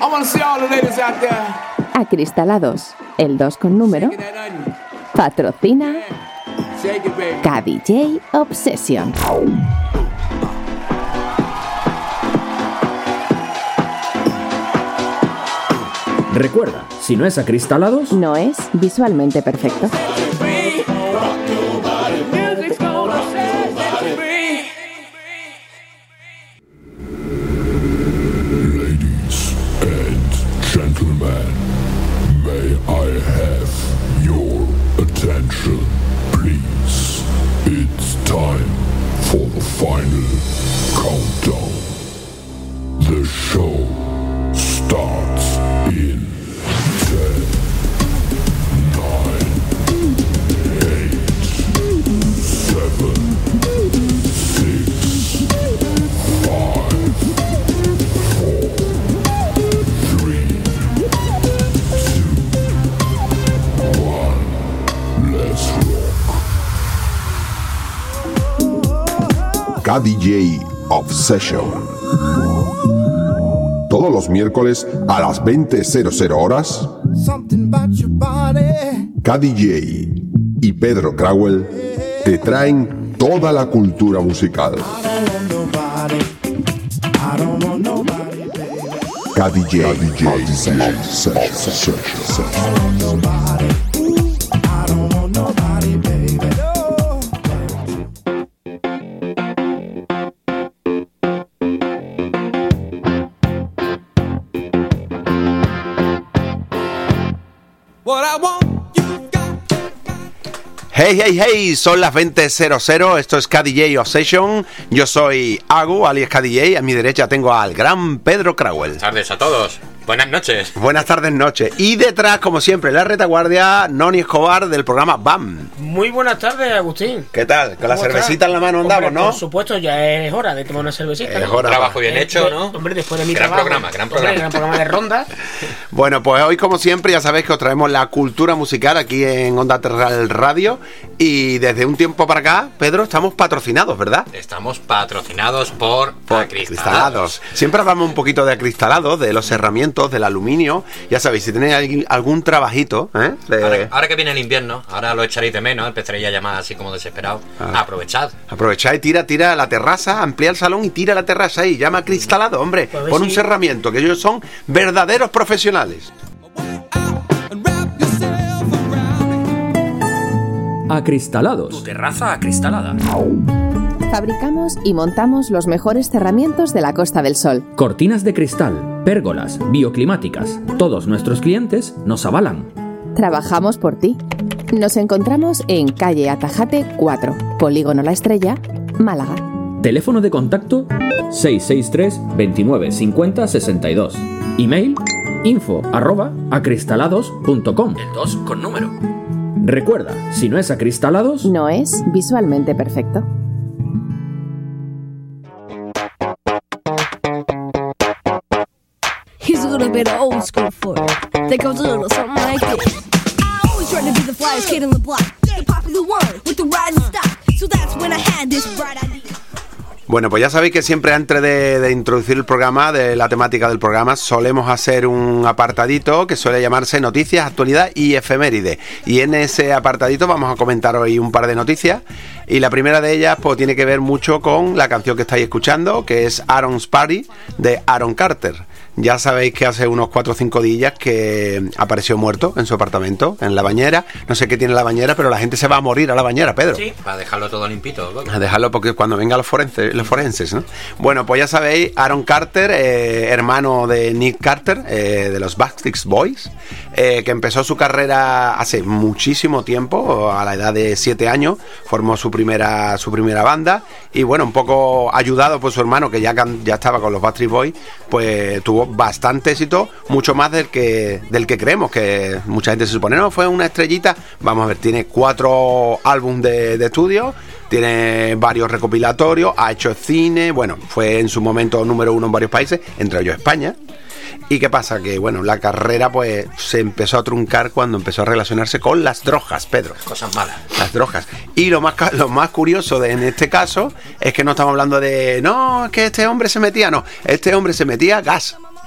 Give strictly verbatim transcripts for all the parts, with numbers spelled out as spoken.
Acristalados, el dos con número, patrocina K D J Obsession. Recuerda, si no es acristalados, no es visualmente perfecto. K D J Obsession. Todos los miércoles a las veinte horas, K D J y Pedro Crowell te traen toda la cultura musical. K D J Obsession. Hey, hey, hey, son las veinte cero, esto es K D J Obsession, yo soy Agu, alias K D J, a mi derecha tengo al gran Pedro Crowell. Buenas tardes a todos, buenas noches. Buenas tardes, noches. Y detrás, como siempre, la retaguardia, Noni Escobar del programa B A M. Muy buenas tardes, Agustín. ¿Qué tal? Con la cervecita en la mano andamos, hombre, ¿no? Por supuesto, ya es hora de tomar una cervecita. Es hora. Trabajo bien eh, hecho, de, ¿no? Hombre, después de mi gran trabajo. Programa, gran programa, hombre, gran programa de ronda. Bueno, pues hoy, como siempre, ya sabéis que os traemos la cultura musical aquí en Onda Terral Radio. Y desde un tiempo para acá, Pedro, estamos patrocinados, ¿verdad? Estamos patrocinados por, por Acristalados. Siempre hablamos un poquito de acristalados, de los herramientas, del aluminio. Ya sabéis, si tenéis algún trabajito, ¿eh? De... Ahora, ahora que viene el invierno, ahora lo echaréis de menos, empezaréis a llamar así como desesperado. Ah. Aprovechad. Aprovechad y tira, tira la terraza, amplía el salón y tira la terraza ahí. Llama acristalado, hombre. Pues pon un si... cerramiento, que ellos son verdaderos profesionales. Acristalados. Tu terraza acristalada. Fabricamos y montamos los mejores cerramientos de la Costa del Sol. Cortinas de cristal, pérgolas, bioclimáticas. Todos nuestros clientes nos avalan. Trabajamos por ti. Nos encontramos en calle Atajate cuatro, Polígono La Estrella, Málaga. Teléfono de contacto seis seis tres, veintinueve, cincuenta, sesenta y dos. Email info arroba acristalados punto com. El dos con número. Recuerda, si no es acristalados, no es visualmente perfecto. Here's a little bit of old school for it. That goes a little something like this. I always tried to be the flyest kid on the block, the popular one with the riding stock. So that's when I had this bright idea. Bueno, pues ya sabéis que siempre antes de, de introducir el programa, de la temática del programa, solemos hacer un apartadito que suele llamarse Noticias, Actualidad y Efeméride. Y en ese apartadito vamos a comentar hoy un par de noticias. Y la primera de ellas pues tiene que ver mucho con la canción que estáis escuchando, que es Aaron's Party, de Aaron Carter. Ya sabéis que hace unos cuatro o cinco días que apareció muerto en su apartamento, en la bañera. No sé qué tiene la bañera, pero la gente se va a morir a la bañera, Pedro. Sí, para dejarlo todo limpito. Luego. A dejarlo porque cuando vengan los forenses, los forenses, ¿no? Bueno, pues ya sabéis, Aaron Carter, eh, hermano de Nick Carter, eh, de los Backstreet Boys, eh, que empezó su carrera hace muchísimo tiempo, a la edad de siete años, formó su primera, su primera banda, y bueno, un poco ayudado por su hermano, que ya, ya estaba con los Backstreet Boys, pues tuvo bastante éxito, mucho más del que del que creemos, que mucha gente se supone, no, fue una estrellita. Vamos a ver, tiene cuatro álbumes de, de estudio, tiene varios recopilatorios, ha hecho cine, bueno, fue en su momento número uno en varios países, entre ellos España. ¿Y qué pasa? Que bueno, la carrera pues se empezó a truncar cuando empezó a relacionarse con las drogas, Pedro. Cosas malas. Las drogas. Y lo más lo más curioso de en este caso es que no estamos hablando de, no, es que este hombre se metía, no, este hombre se metía gas.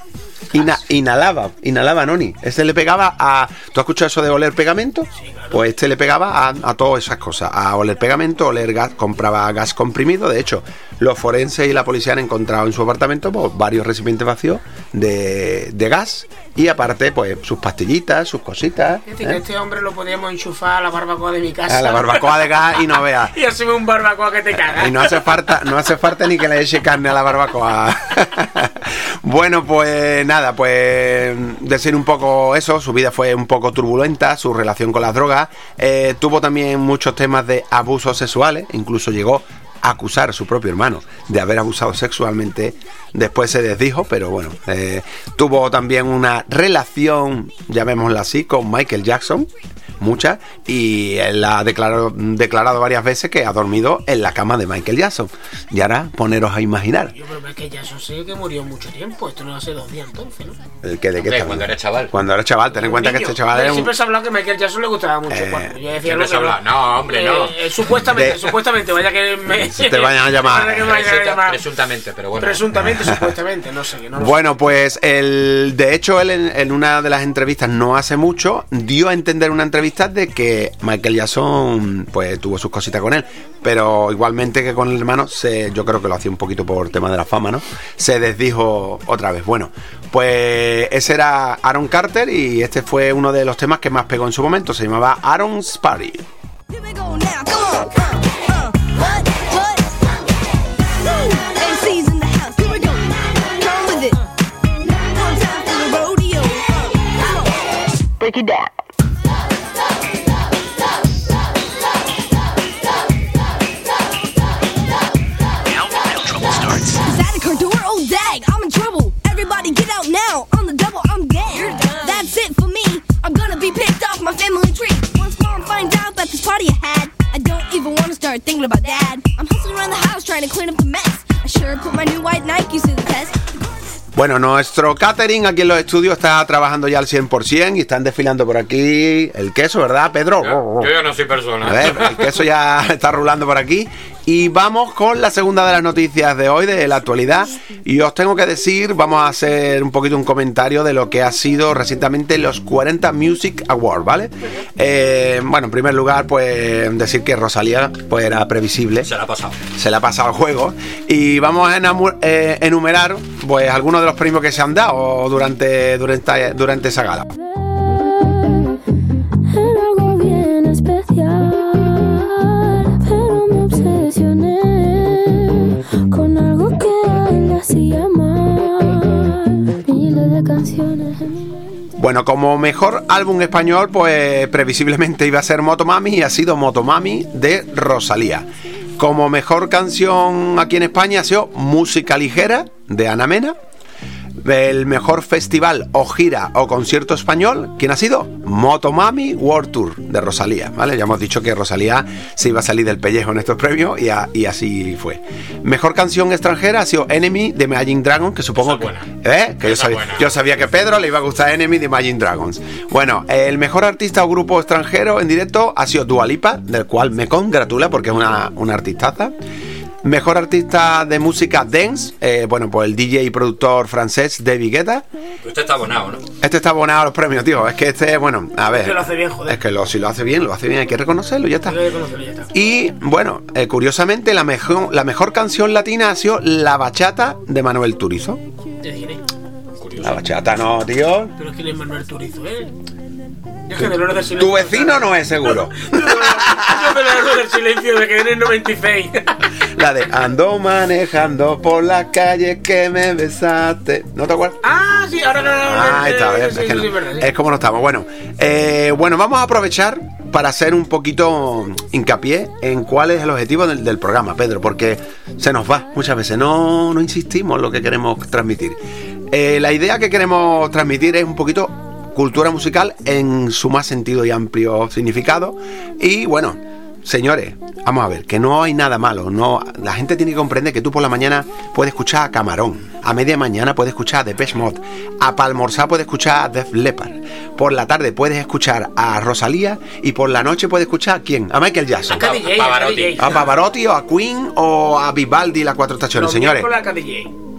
Ina, inhalaba, inhalaba Noni. Este le pegaba a... ¿Tú has escuchado eso de oler pegamento? Sí, claro. Pues este le pegaba a, a todas esas cosas. A oler pegamento, oler gas, compraba gas comprimido. De hecho, los forenses y la policía han encontrado en su apartamento pues, varios recipientes vacíos de, de gas. Y aparte, pues, sus pastillitas, sus cositas. Fíjate ¿eh? que este hombre lo podíamos enchufar a la barbacoa de mi casa. A la barbacoa de gas y no veas. Y haceme un barbacoa que te cagas. Y no hace falta, no hace falta ni que le eche carne a la barbacoa. Bueno, pues nada, pues decir un poco eso, su vida fue un poco turbulenta, su relación con las drogas, eh, tuvo también muchos temas de abusos sexuales, incluso llegó a acusar a su propio hermano de haber abusado sexualmente, después se desdijo, pero bueno, eh, tuvo también una relación, llamémosla así, con Michael Jackson, muchas, y él ha declarado, declarado varias veces que ha dormido en la cama de Michael Jackson. Y ahora poneros a imaginar. Yo creo que Jackson sé que murió mucho tiempo. Esto no hace dos días entonces, ¿no? El que de qué Hombre, está cuando hablando. era chaval. Cuando era chaval, ten en cuenta que Niño. este chaval era un... Siempre se ha hablado que a Michael Jackson le gustaba mucho. Eh, cuando yo decía siempre lo se que habla- no, hombre, no. Eh, supuestamente, De- supuestamente, vaya que me... Te vayan a llamar. Vaya que me vayan a Presunta- llamar. presuntamente, pero bueno. Presuntamente, supuestamente, no sé, que no lo sé. Bueno, pues el, de hecho él en, en una de las entrevistas no hace mucho dio a entender en una entrevista de que Michael Jackson pues tuvo sus cositas con él, pero igualmente que con el hermano se, yo creo que lo hacía un poquito por tema de la fama, ¿no? Se desdijo otra vez. Bueno, pues ese era Aaron Carter y este fue uno de los temas que más pegó en su momento, se llamaba Aaron's Party. Here we go now, come on. Uh, uh, what, what? Woo! M C's in the house, here we go. Come with it. One time for the rodeo. Come on. Break it down. Is that a car door? Oh, dag, I'm in trouble. Everybody get out now. On the double, I'm dead. That's it for me. I'm gonna be picked off my family tree. Once mom finds out that this party I had, I don't even want to start thinking about dad. I'm hustling around the house trying to clean up the mess. I sure put my new white Nikes to the test. Bueno, nuestro catering aquí en los estudios está trabajando ya al cien por ciento y están desfilando por aquí el queso, ¿verdad, Pedro? Yo, yo ya no soy persona. A ver, el queso ya está rulando por aquí. Y vamos con la segunda de las noticias de hoy, de la actualidad. Y os tengo que decir, vamos a hacer un poquito un comentario de lo que ha sido recientemente los cuarenta Music Awards, ¿vale? Eh, bueno, en primer lugar, pues decir que Rosalía pues era previsible. Se la ha pasado. Se le ha pasado el juego. Y vamos a enamu- eh, enumerar pues algunos de los premios que se han dado durante, durante, durante esa gala. Era algo bien especial, pero me obsesioné con algo que a él le hacía mal. Miles de canciones en mi mente. Bueno, como mejor álbum español, pues previsiblemente iba a ser Motomami y ha sido Motomami de Rosalía. Como mejor canción aquí en España ha sido Música Ligera de Ana Mena. El mejor festival o gira o concierto español, ¿quién ha sido? Motomami World Tour de Rosalía, ¿vale? Ya hemos dicho que Rosalía se iba a salir del pellejo en estos premios y, a, y así fue. Mejor canción extranjera ha sido Enemy de Imagine Dragons, que supongo Esa es que... buena. ¿Eh? Que yo Esa sabía, es buena. yo sabía que a Pedro le iba a gustar Enemy de Imagine Dragons. Bueno, el mejor artista o grupo extranjero en directo ha sido Dua Lipa, del cual me congratula porque es una, una artistaza. Mejor artista de música dance, eh, bueno, pues el D J y productor francés David Guetta. Usted está abonado, ¿no? Este está abonado a los premios, tío. Es que este, bueno, a ver. Que lo hace bien, joder. Es que lo, si lo hace bien, lo hace bien, hay que reconocerlo, ya está. Hay que reconocerlo, ya está. Y bueno, eh, curiosamente, la mejor, la mejor canción latina ha sido La Bachata de Manuel Turizo. Te diré. Curioso. La bachata no, tío. Pero es que no es Manuel Turizo, ¿eh? Yo es que de lo del silencio. Tu vecino no es seguro. Yo de lo del silencio de que en el noventa y seis. La de ando manejando por la calle que me besaste. ¿No te acuerdas? Ah, sí, ahora no, no, no. Ah, ahí está, eh, ¿ves? sí, es, que sí, no- sí, verdad, sí. es como no estamos. Bueno, eh, bueno, vamos a aprovechar para hacer un poquito hincapié en cuál es el objetivo del, del programa, Pedro, porque se nos va muchas veces, no, no insistimos en lo que queremos transmitir. Eh, la idea que queremos transmitir es un poquito cultura musical en su más sentido y amplio significado. Y bueno, señores, vamos a ver, que no hay nada malo. No, la gente tiene que comprender que tú por la mañana puedes escuchar a Camarón, a media mañana puedes escuchar a Depeche Mode, a palmorzar puedes escuchar a Def Leppard, por la tarde puedes escuchar a Rosalía y por la noche puedes escuchar a ¿quién? A Michael Jackson, A K D J, Pavarotti. a K D J. a Pavarotti o a Queen o a Vivaldi, las cuatro estaciones, Los señores. miércoles a K D J.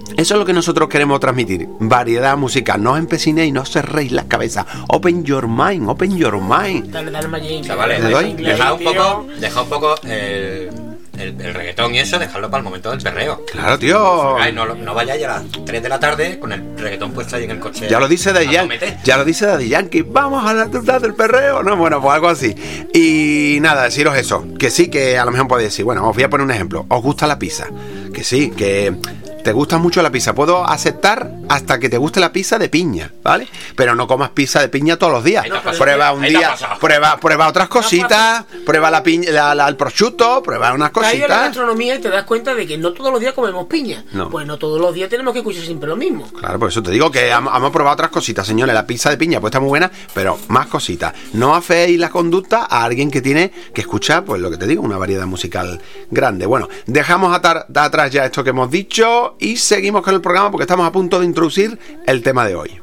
Eso es lo que nosotros queremos transmitir. Variedad musical. No os empecinéis, no os cerréis las cabezas. Open your mind, open your mind. Dale, dale, Magín. Chavales, ¿Le doy? deja un poco, deja un poco el, el, el reggaetón y eso, dejarlo para el momento del perreo. Claro, tío. Ay, no, no vayáis a las tres de la tarde con el reggaetón puesto ahí en el coche. Ya lo dice Daddy Yankee. Ya lo dice Daddy Yankee. Vamos a la tuta del perreo. No, bueno, pues algo así. Y nada, deciros eso. Que sí, que a lo mejor podéis decir, bueno, os voy a poner un ejemplo. ¿Os gusta la pizza? Que sí, que te gusta mucho la pizza. Puedo aceptar hasta que te guste la pizza de piña, ¿vale? Pero no comas pizza de piña todos los días. Prueba un día, prueba, prueba otras cositas, prueba la piña, la, la, el prosciutto, prueba unas Te vas a la cositas. gastronomía y te das cuenta de que no todos los días comemos piña. No. Pues no todos los días tenemos que escuchar siempre lo mismo. Claro, por eso te digo que hemos, hemos probado otras cositas, señores. La pizza de piña pues está muy buena, pero más cositas. No afeéis la conducta a alguien que tiene que escuchar, pues lo que te digo, una variedad musical grande. Bueno, dejamos atar, atrás ya esto que hemos dicho y seguimos con el programa porque estamos a punto de introducir el tema de hoy.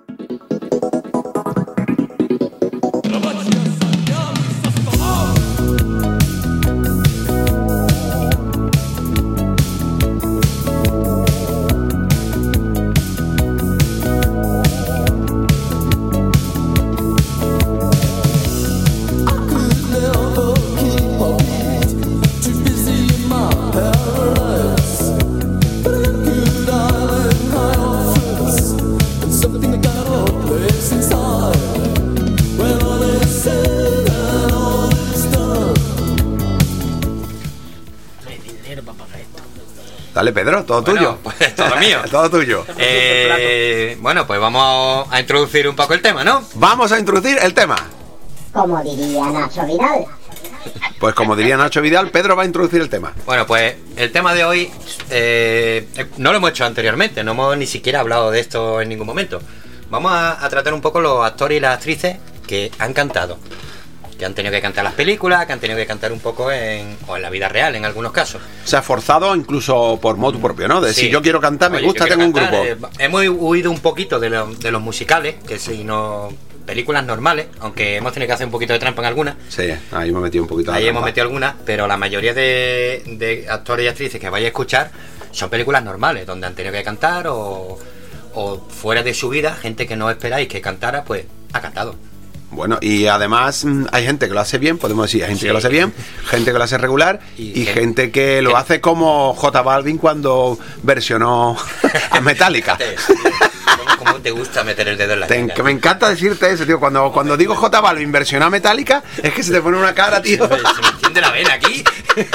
Dale, Pedro, todo Bueno, tuyo. pues todo mío. Todo tuyo. Eh, bueno, pues vamos a introducir un poco el tema, ¿no? Vamos a introducir el tema. Como diría Nacho Vidal. Pues como diría Nacho Vidal, Pedro va a introducir el tema. Bueno, pues el tema de hoy eh, no lo hemos hecho anteriormente, no hemos ni siquiera hablado de esto en ningún momento. Vamos a, a tratar un poco los actores y las actrices que han cantado, que han tenido que cantar las películas, que han tenido que cantar un poco en, o en la vida real en algunos casos. Se ha forzado incluso por motu propio, ¿no? De Sí. si yo quiero cantar, me Oye, gusta, yo tengo quiero un cantar, grupo. eh, hemos huido un poquito de, lo- de los musicales, que si no películas normales, aunque hemos tenido que hacer un poquito de trampa en algunas. Sí, ahí hemos metido un poquito de Ahí hemos trampa. metido algunas, pero la mayoría de, de actores y actrices que vais a escuchar son películas normales, donde han tenido que cantar o, o fuera de su vida, gente que no esperáis que cantara, pues ha cantado. Bueno, y además mm, hay gente que lo hace bien, podemos decir, hay gente Sí. que lo hace bien, gente que lo hace regular Y y, gente- gente que lo que- hace como J Balvin cuando versionó a Metallica. ¿Cómo, cómo te gusta meter el dedo en la Te- llaga? que me encanta decirte eso, tío. Cuando, cuando digo J Balvin versionó a Metallica, es que se te pone una cara, tío. Se me, se me enciende la vena aquí.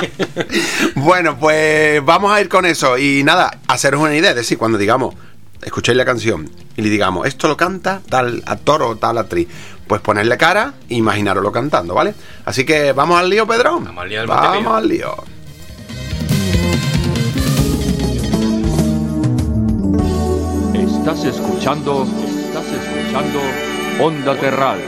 Bueno, pues vamos a ir con eso. Y nada, haceros una idea. Es decir, cuando digamos, escuchéis la canción y le digamos, esto lo canta tal actor o tal actriz, pues ponerle cara e imaginaroslo cantando, ¿vale? Así que vamos al lío, Pedro. Vamos al lío del Vamos Montepío. al lío. Estás escuchando, estás escuchando Onda Terral.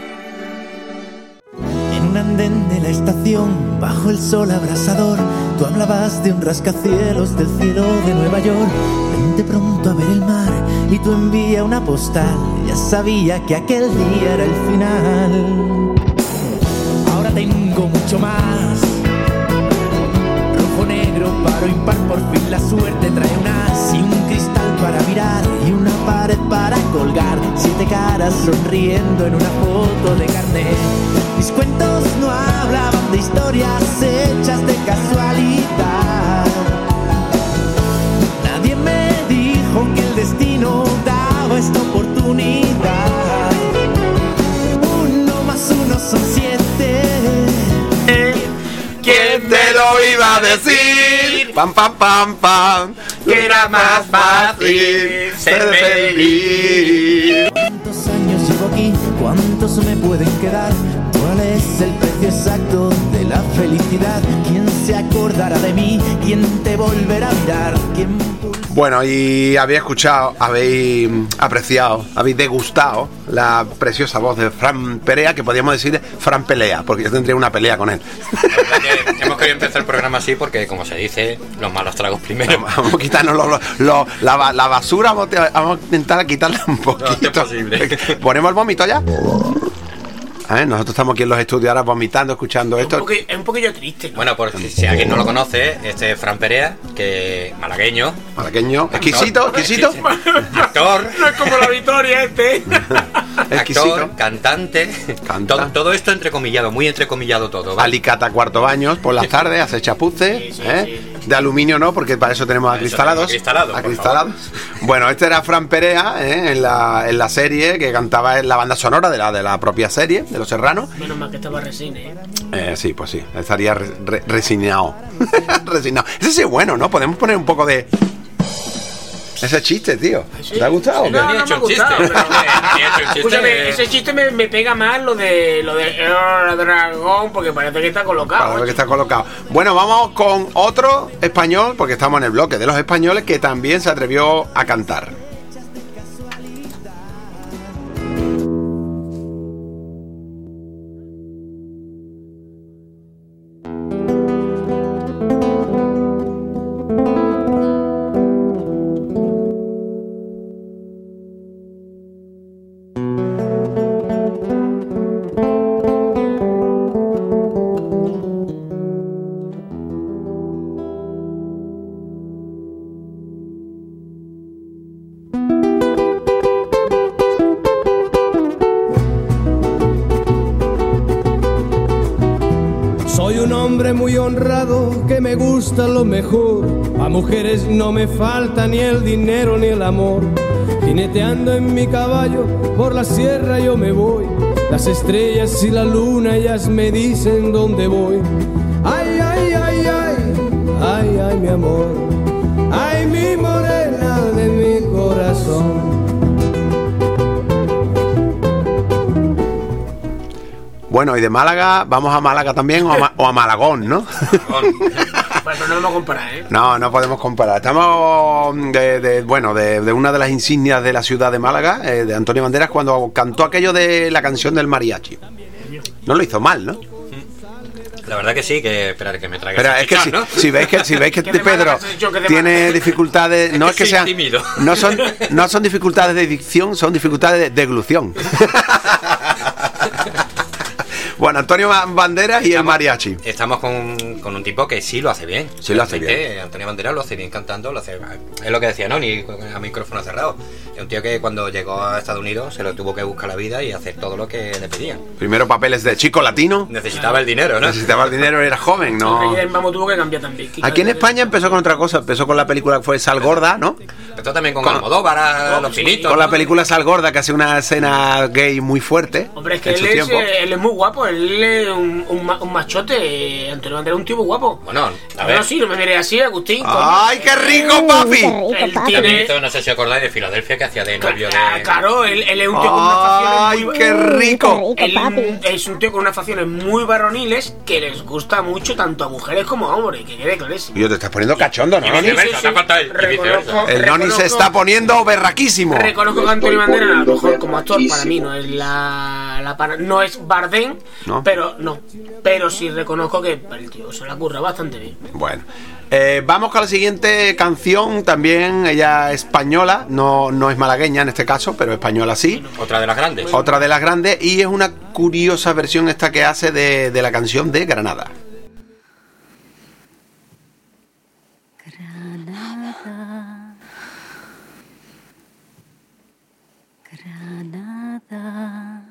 En un andén de la estación, bajo el sol abrasador, tú hablabas de un rascacielos del cielo de Nueva York. Vente pronto a ver el mar y tú envía una postal. Ya sabía que aquel día era el final. Ahora tengo mucho más. Rojo, negro, paro, impar, por fin la suerte trae un as y un cristal para mirar y una pared para colgar. Siete caras sonriendo en una foto de carnet. Mis cuentos no hablaban de historias hechas de casualidad. Nadie me dijo que el destino daba esta oportunidad. Uno más uno son siete. ¿Quién te lo iba a decir? Pam, pam, pam, pam. Que era más fácil ser feliz. ¿Cuántos años llevo aquí? ¿Cuántos me pueden quedar? ¿Cuál es el precio exacto de la felicidad? ¿Quién se acordará de mí? ¿Quién te volverá a mirar? ¿Quién pulsará? Bueno, y habéis escuchado, habéis apreciado, habéis degustado la preciosa voz de Fran Perea, que podríamos decir Fran Pelea, porque yo tendría una pelea con él. La verdad que hemos querido empezar el programa así porque, como se dice, los malos tragos primero. Vamos a quitarnos lo- lo- lo- la, ba- la basura, vamos a vamos a intentar quitarla un poquito. No, es posible. ¿Ponemos el vómito ya? ¿Eh? Nosotros estamos aquí en los estudios ahora vomitando, escuchando Es esto. un, poqui- es un poquillo triste, ¿no? Bueno, por si, si alguien no lo conoce, este es Fran Perea, que malagueño. Malagueño, exquisito, exquisito. Actor. No es como la Victoria este. Actor, cantante. Canta. Todo, todo esto entrecomillado, muy entrecomillado todo. ¿vale? Alicata cuarto baños por las tardes, hace chapuces. Sí, sí, ¿eh? sí. De aluminio no, porque para eso tenemos Para eso acristalados. tenemos acristalados, por Acristalados. Bueno, este era Fran Perea, ¿eh? en, la, en la serie que cantaba en la banda sonora de la, de la propia serie, de Los Serranos. Menos mal que estaba Resine, ¿eh? Eh, sí, pues sí, estaría re, re, resignado. Resignado. Ese sí es bueno, ¿no? Podemos poner un poco de... Ese chiste, tío. Sí. ¿Te ha gustado o qué? No, Ni he no hecho me ha un chiste. gustado, pero- Ni he hecho un chiste. Escúchame, ese chiste me, me pega más lo de lo de El Dragón, porque parece que está colocado. Para lo que macho. está colocado. Bueno, vamos con otro español, porque estamos en el bloque de los españoles que también se atrevió a cantar. Soy un hombre muy honrado que me gusta lo mejor. A mujeres no me falta ni el dinero ni el amor. Jineteando en mi caballo por la sierra yo me voy. Las estrellas y la luna ellas me dicen dónde voy. Ay, ay, ay, ay, ay, ay, mi amor. Ay, mi morena de mi corazón. Bueno, y de Málaga, vamos a Málaga también o a, Ma- o a Malagón, ¿no? Bueno, no lo vamos a comparar, ¿eh? No, no podemos comparar. Estamos de, de- bueno, de, de una de las insignias de la ciudad de Málaga, eh, de Antonio Banderas, cuando cantó aquello de la canción del mariachi. No lo hizo mal, ¿no? La verdad que sí, que esperar que me traiga. Pero ese es que si, chichón, ¿no? si veis que si veis que ¿Qué de Pedro Málaga has dicho? ¿Qué de tiene Málaga? dificultades, no Es es que que soy sean, tímido. no son no son dificultades de dicción, son dificultades de deglución. Bueno, Antonio Banderas y el mariachi. Estamos con, con un tipo que sí lo hace bien. Sí lo hace Realmente, bien. Antonio Banderas lo hace bien cantando, lo hace. Es lo que decía, ¿no? Ni a micrófono cerrado. Es un tío que cuando llegó a Estados Unidos se lo tuvo que buscar la vida y hacer todo lo que le pedían. Primero papeles de chico latino. Necesitaba el dinero, ¿no? Necesitaba el dinero, era joven, ¿no? El Mamo tuvo que cambiar también. Aquí en España empezó con otra cosa, empezó con la película que fue Sal Gorda, ¿no? Empezó también con, Con- Almodóvar, a los finitos. Con la ¿no? película Sal Gorda, que hace una escena gay muy fuerte. Hombre, es que en él su es, tiempo. eh, él es muy guapo, él es un, un, ma- un machote. Antonio Banderas es un tío muy guapo. Bueno, a ver. No, sí, no me miré así, Agustín. ¡Ay, qué rico, papi! Él También tiene... hizo, no sé si acordáis de Filadelfia, que hacía de novio de. Claro, él, él es un tío con unas ¡Ay, facciones muy... qué rico! Él es un tío con unas facciones muy varoniles que les gusta mucho tanto a mujeres como a hombres, que quede clarísimo. Y yo te estás poniendo cachondo, ¿no? Y Noni? viceversa, te ha faltado el- y Reconozco- viceversa. El Noni se está poniendo berraquísimo. Reconozco que Antonio Banderas, a lo mejor como actor, para mí no es la, la para- no es Bardem, ¿No? pero no. Pero sí reconozco que el tío se la curra bastante bien. Bueno, eh, vamos con la siguiente canción, también ella española, no, no es malagueña en este caso, pero española sí. Otra de las grandes. Otra de las grandes, y es una curiosa versión esta que hace de, de la canción de Granada. Granada, Granada,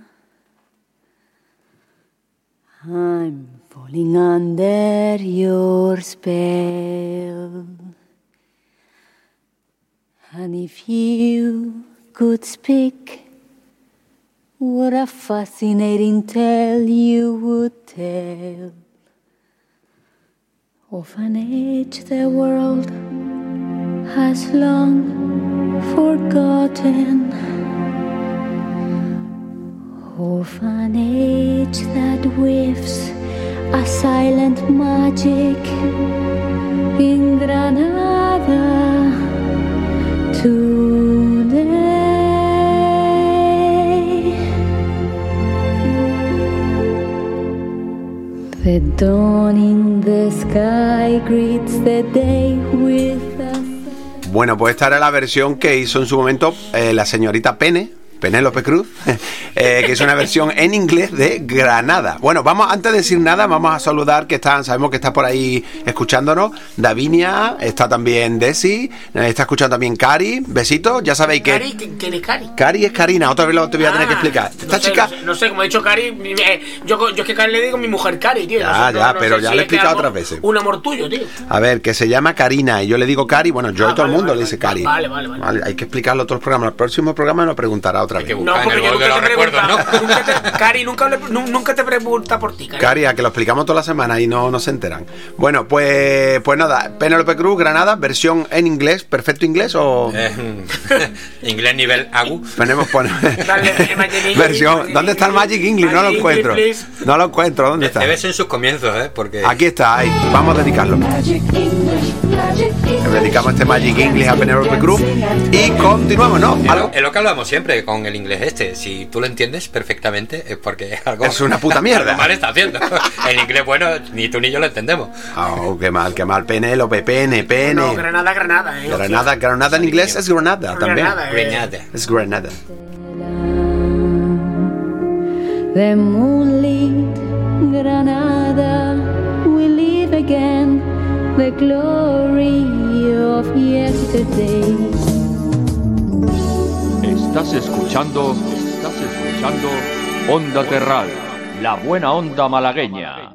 I'm falling under your spell. And if you could speak, what a fascinating tale you would tell of an age the world has long forgotten, of an age that weaves a silent magic in Granada today. The dawn in the sky greets the day with a... Bueno, pues esta era la versión que hizo en su momento eh, la señorita Pene, Penélope Cruz, eh, que es una versión en inglés de Granada. Bueno, vamos, antes de decir nada, vamos a saludar que están, sabemos que está por ahí escuchándonos Davinia, está también Desi, está escuchando también Cari, besitos, ya sabéis que... ¿Cari? ¿Quién es Cari? Cari es Karina, otra vez lo te voy a tener Ah, que explicar. Esta no sé, chica... No sé, no sé, como ha dicho Cari, mi- eh, yo, yo es que Cari le digo mi mujer Cari, tío. Ya, no sé, ya, no- no pero sé ya si le he es que explicado algo- otras veces. Un amor tuyo, tío. A ver, que se llama Karina y yo le digo Cari, bueno, yo Ah, y todo el vale, mundo vale, le dice vale. Cari. Vale, vale, vale. Hay que explicarlo a otros programas. El próximo programa me lo preguntará otra vez. No, porque yo nunca te pregunta, nunca te- Cari nunca, le- nu- nunca te pregunta por ti, Cari. Cari, a que lo explicamos toda la semana y no, no se enteran. Bueno, pues pues nada, Penélope Cruz, Granada, versión en inglés, perfecto inglés o... Eh, inglés nivel agu. Ponemos, ponemos- Dale, eh, Magic English, versión, Magic ¿dónde está el Magic English? No lo Magic encuentro. English, No lo encuentro, ¿dónde está? Debe ser en sus comienzos, ¿eh? Porque... Aquí está, ahí. Vamos a dedicarlo. Le dedicamos este Magic English a Penélope Cruz y continuamos, ¿no? Es Algo- lo, es lo que hablamos siempre con el inglés este. Si tú lo entiendes perfectamente es porque es algo... Es una puta mierda. algo mal está haciendo. El inglés bueno, ni tú ni yo lo entendemos. Oh, qué mal, qué mal. Penélope, pene, pene. No, Granada, Granada, eh. Granada, Granada en inglés es Granada también. Granada, eh. Granada. Es Granada. The moonlit Granada will live again the glory of yesterday. Estás escuchando, estás escuchando Onda Terral, la buena onda malagueña.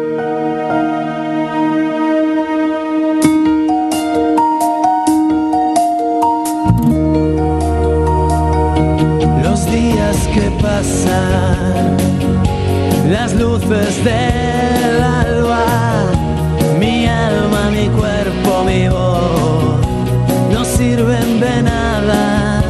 Los días que pasan, las luces del alba, mi alma, mi cuerpo, mi voz, no sirven de nada,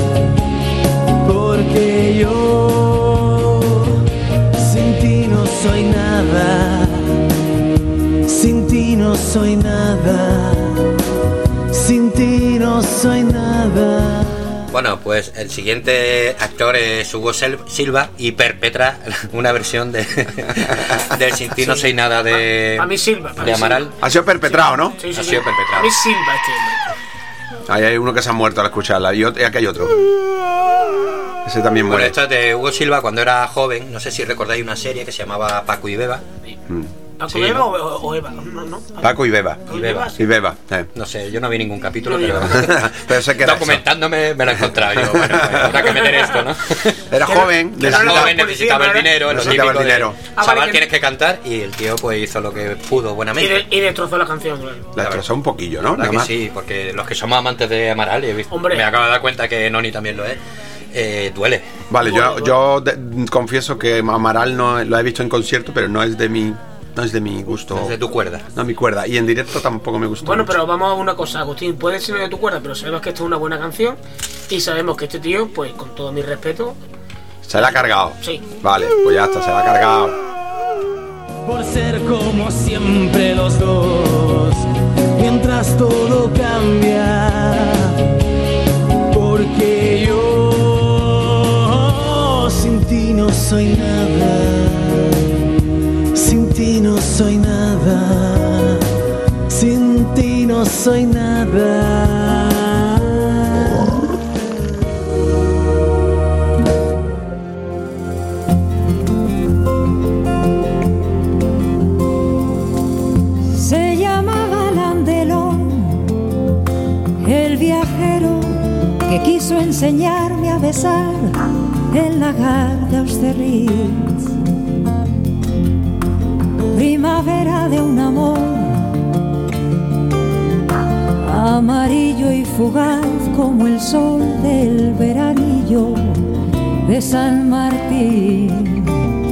porque yo sin ti no soy nada, sin ti no soy nada, sin ti no soy nada. Bueno, pues el siguiente actor es Hugo Sel- Silva y perpetra una versión de del Sin ti no soy nada de, Pa' mí Silva, pa' de mí Amaral. Ha sido perpetrado, ¿no? Sí, sí, Ha sí. sido perpetrado. A mí Silva este hombre. Ahí hay uno que se ha muerto al escucharla y, otro, y aquí hay otro. Ese también Bueno, muere. esto es de Hugo Silva cuando era joven. No sé si recordáis una serie que se llamaba Paco y Beba. Mm. ¿Paco Sí, Eva ¿no? o, o Eva? No, no. Paco y Beba. Y Beba. Y Beba. eh. No sé, yo no vi ningún capítulo, No, pero, Pero sé que era eso. documentándome me lo he encontrado. Yo, bueno, pues habrá que meter esto, ¿no? Era joven, que Era no joven, la necesitaba el policía, dinero, lo necesitaba típico el dinero. de, Ah, chaval, vale, que- tienes que cantar, y el tío pues hizo lo que pudo Y, buenamente. de- y destrozó la canción, claro. La destrozó un poquillo, ¿no? La Nada que más. sí, porque los que somos amantes de Amaral, y he visto- Hombre. me acabo de dar cuenta que Noni también lo es, eh, duele. Vale, Bueno, yo, yo de- confieso que Amaral no lo he visto en concierto, pero no es de mi, no es de mi gusto. Es de tu cuerda. No mi cuerda. Y en directo tampoco me gustó. Bueno, mucho. pero vamos a una cosa, Agustín. Puede ser de tu cuerda, pero sabemos que esto es una buena canción. Y sabemos que este tío, pues con todo mi respeto, Se la ha cargado. sí. Vale, pues ya está, se la ha cargado. Por ser como siempre los dos, mientras todo cambia, porque yo sin ti no soy nada, sin ti no soy nada, sin ti no soy nada. Se llamaba Landelón, el viajero que quiso enseñarme a besar el lagar de Austerlitz. Primavera de un amor amarillo y fugaz como el sol del veranillo de San Martín.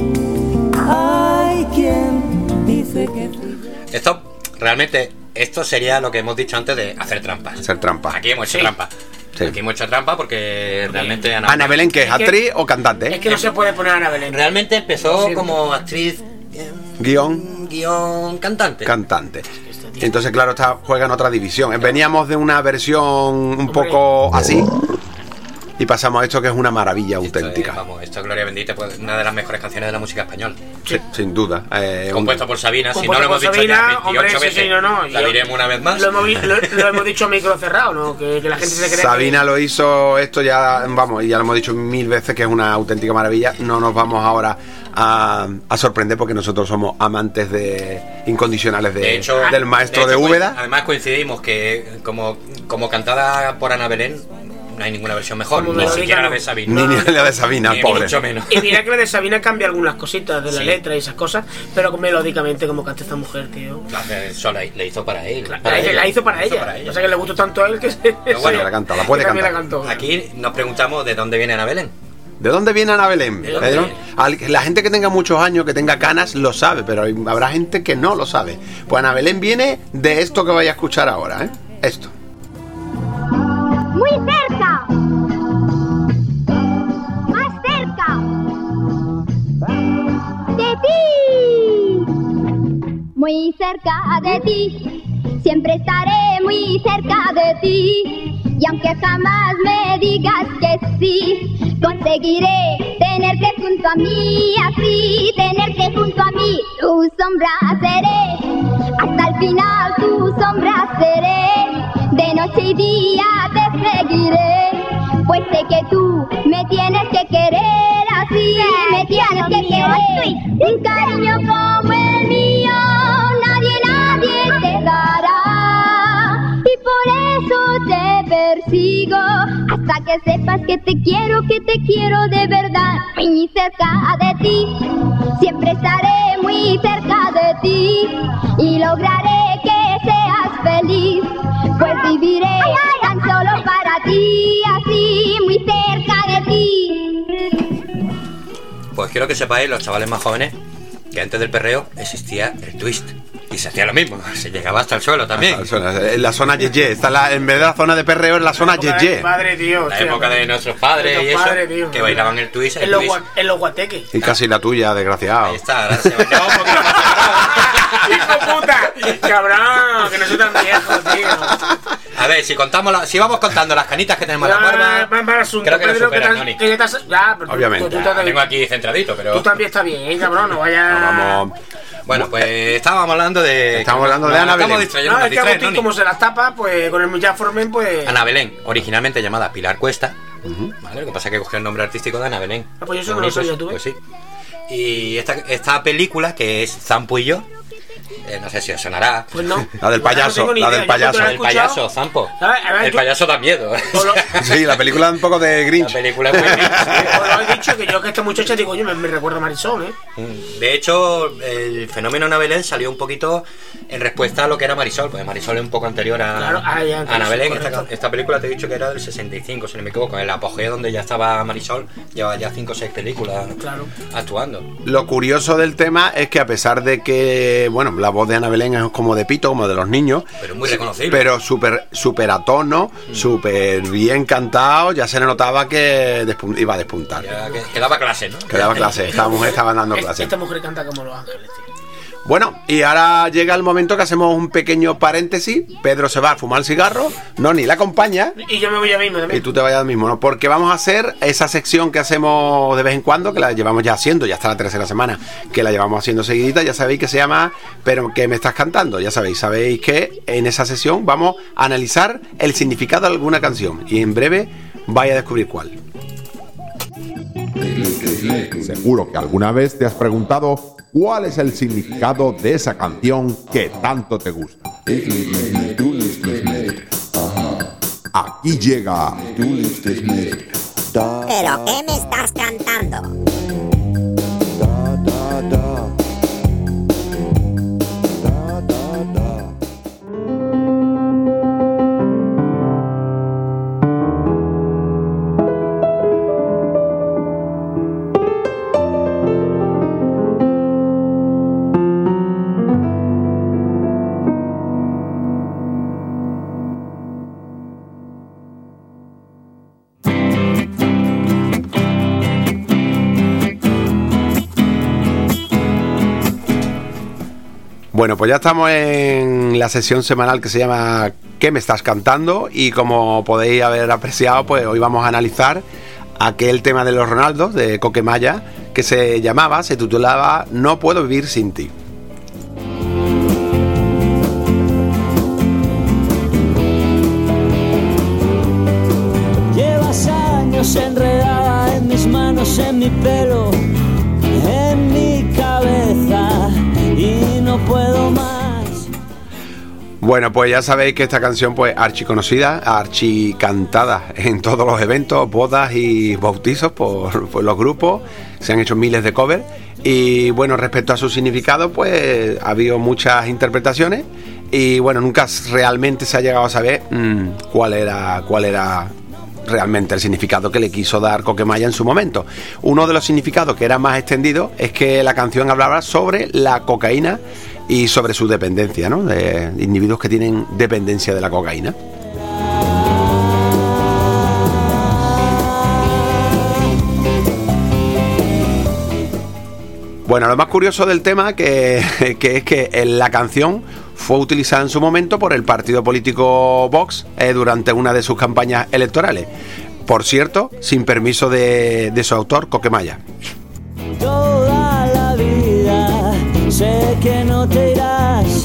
Hay quien dice que fui yo. Esto, realmente, esto sería lo que hemos dicho antes de hacer trampas. Hacer trampa. Aquí hemos hecho Sí. trampa. Sí. Aquí hemos hecho trampa porque realmente Ana, Ana Belén, que es Es que- actriz o cantante. Es que no se puede poner a Ana Belén. realmente empezó Lo siento. como actriz, eh, Guión, guión, cantante. cantante. Entonces, claro, está, juega en otra división. Veníamos de una versión un poco así. y pasamos a esto que es una maravilla Esto auténtica. es, vamos, esto es Gloria Bendita, pues una de las mejores canciones de la música española. Sí, sin duda. Eh, Compuesto por Sabina, si no Compuesto lo hemos por dicho Sabina, ya veintiocho hombre, sí, veces, sí, no, no, la yo- diremos una vez más. Lo hemos, vi- lo, lo hemos dicho a micro cerrado, ¿no? Que, que la gente se cree Sabina lo hizo esto ya, vamos, y ya lo hemos dicho mil veces que es una auténtica maravilla. No nos vamos ahora a, a sorprender porque nosotros somos amantes de incondicionales de, De hecho, del maestro de, hecho, Úbeda. coinc- Además coincidimos que como, como cantada por Ana Belén, no hay ninguna versión mejor, Como ni melódica, siquiera la no. de Sabina. Ni, ni la de Sabina, Ni pobre. mucho menos. Y mira que la de Sabina cambia algunas cositas de la Sí. letra y esas cosas, pero melódicamente como canta esta mujer, tío. Eso la, la hizo para él. La, para la- la hizo para la ella. O sea que le gustó tanto a él que se. Pero bueno, se- la canta, la puede que también cantar. la cantó. Aquí nos preguntamos de dónde viene Ana Belén. ¿De dónde viene Ana Belén, ¿De dónde Pedro? viene? Al- La gente que tenga muchos años, que tenga canas, lo sabe, pero hay- habrá gente que no lo sabe. Pues Ana Belén viene de esto que vais a escuchar ahora, ¿eh? Esto. Muy cerca. Más cerca. De ti. Muy cerca de ti. Siempre estaré muy cerca de ti. Y aunque jamás me digas que sí, conseguiré tenerte junto a mí, así, tenerte junto a mí. Tu sombra seré, hasta el final tu sombra seré. De noche y día te seguiré, pues sé que tú me tienes que querer así, me tienes que querer. Un cariño como el mío, nadie, nadie te dará. Y por eso te persigo, hasta que sepas que te quiero, que te quiero de verdad. Muy cerca de ti, siempre estaré muy cerca de ti. Y lograré que seas feliz, pues viviré tan solo para ti, así, muy cerca de ti. Pues quiero que sepáis, los chavales más jóvenes, que antes del perreo existía el twist. Y se hacía lo mismo, se llegaba hasta el suelo también. Hasta el suelo, en la zona Yeye. Está la, en vez de la zona de perreo, es la zona Yeye. Padre, tío. La hostia, época de nuestros padres y nuestros eso, padres, tío. que bailaban el twist. En El los, twist. gua- en los guateques. Y casi la tuya, desgraciado. Ahí está, ahora se bailaba un poquito más. ¡Hijo puta! ¡Cabrón! Que no soy tan viejo, tío. A ver, si contamos la- si vamos contando las canitas que tenemos en la Ya, barba, va- va el asunto, creo que lo Pedro, que superan, tal- Noni. que estás- ya, pero tú- Obviamente. tú- tú Ya, estás- tengo aquí centradito, pero... Tú también estás bien, ¿eh, cabrón? No vaya. Vamos. Bueno, pues estábamos hablando de... Estamos hablando de nos Ana estamos Belén. distrayendo, No, nos es que distrae, Agustín, Noni. como se las tapa, pues con el Jack Formen, pues. Ana Belén, originalmente llamada Pilar Cuesta, ¿vale? Lo que pasa es que cogió el nombre artístico de Ana Belén. Ah, pues eso Qué no lo bonito, sabía tú, ¿eh? Pues sí. Y esta, esta película, que es Zampo y yo, eh, no sé si os sonará. Pues no. La del No payaso, tengo ni la idea, del yo cuando payaso. la he El escuchado- payaso, Zampo. A ver, a ver, El yo- payaso da miedo. Os lo, Sí, la película un poco de La Grinch. película es muy os lo he dicho que yo que esta muchacha digo, oye, me, me recuerda a Marisol, ¿eh? De hecho, el fenómeno Ana Belén salió un poquito en respuesta a lo que era Marisol, porque Marisol es un poco anterior a, Claro, ah, ya, a Ana entonces, Belén. correcto. Esta, esta película te he dicho que era del sesenta y cinco, si no me equivoco, en el apogeo donde ya estaba Marisol, llevaba ya cinco o seis películas Claro. actuando. Lo curioso del tema es que a pesar de que, bueno, la voz de Ana Belén es como de pito, como de los niños, Pero muy reconocible. pero súper súper a tono, súper bien cantado, ya se le notaba que despunt- iba a despuntar. Ya que, que daba clase, ¿no? Que daba clase, esta mujer estaba dando Es- clase. Esta mujer canta como Los Ángeles, tío. Bueno, y ahora llega el momento que hacemos un pequeño paréntesis. Pedro se va a fumar el cigarro, Noni la acompaña Y yo me voy ya mismo y también. tú te vayas mismo, ¿no? Porque vamos a hacer esa sección que hacemos de vez en cuando, que la llevamos ya haciendo, ya está la tercera semana, que la llevamos haciendo seguidita, ya sabéis que se llama Pero que me estás cantando, ya sabéis, sabéis que en esa sesión vamos a analizar el significado de alguna canción y en breve vais a descubrir cuál. Seguro que alguna vez te has preguntado cuál es el significado de esa canción que tanto te gusta. Aquí llega ¿Pero qué me estás cantando? Bueno, pues ya estamos en la sesión semanal que se llama ¿Qué me estás cantando? Y como podéis haber apreciado, pues hoy vamos a analizar aquel tema de los Ronaldos, de Coquemaya, que se llamaba, se titulaba No puedo vivir sin ti. Llevas años enredada en mis manos, en mi pelo, en mi cabeza, y no puedo más. Bueno, pues ya sabéis que esta canción pues archi conocida, archi cantada en todos los eventos, bodas y bautizos por, por los grupos. Se han hecho miles de covers. Y bueno, respecto a su significado, pues ha habido muchas interpretaciones. Y bueno, nunca realmente se ha llegado a saber mmm, cuál era, cuál era realmente el significado que le quiso dar Coquemaya en su momento. Uno de los significados que era más extendido es que la canción hablaba sobre la cocaína y sobre su dependencia, ¿no? De individuos que tienen dependencia de la cocaína. Bueno, lo más curioso del tema que, que es que en la canción fue utilizada en su momento por el partido político Vox eh, durante una de sus campañas electorales. Por cierto, sin permiso de, de su autor, Coquemaya. Toda la vida sé que no te irás.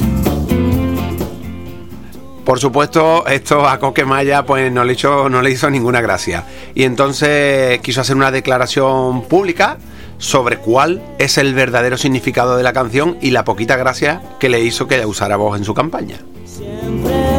Por supuesto, esto a Coquemaya pues no le hizo, no le hizo ninguna gracia. Y entonces quiso hacer una declaración pública sobre cuál es el verdadero significado de la canción y la poquita gracia que le hizo que usara voz en su campaña. Siempre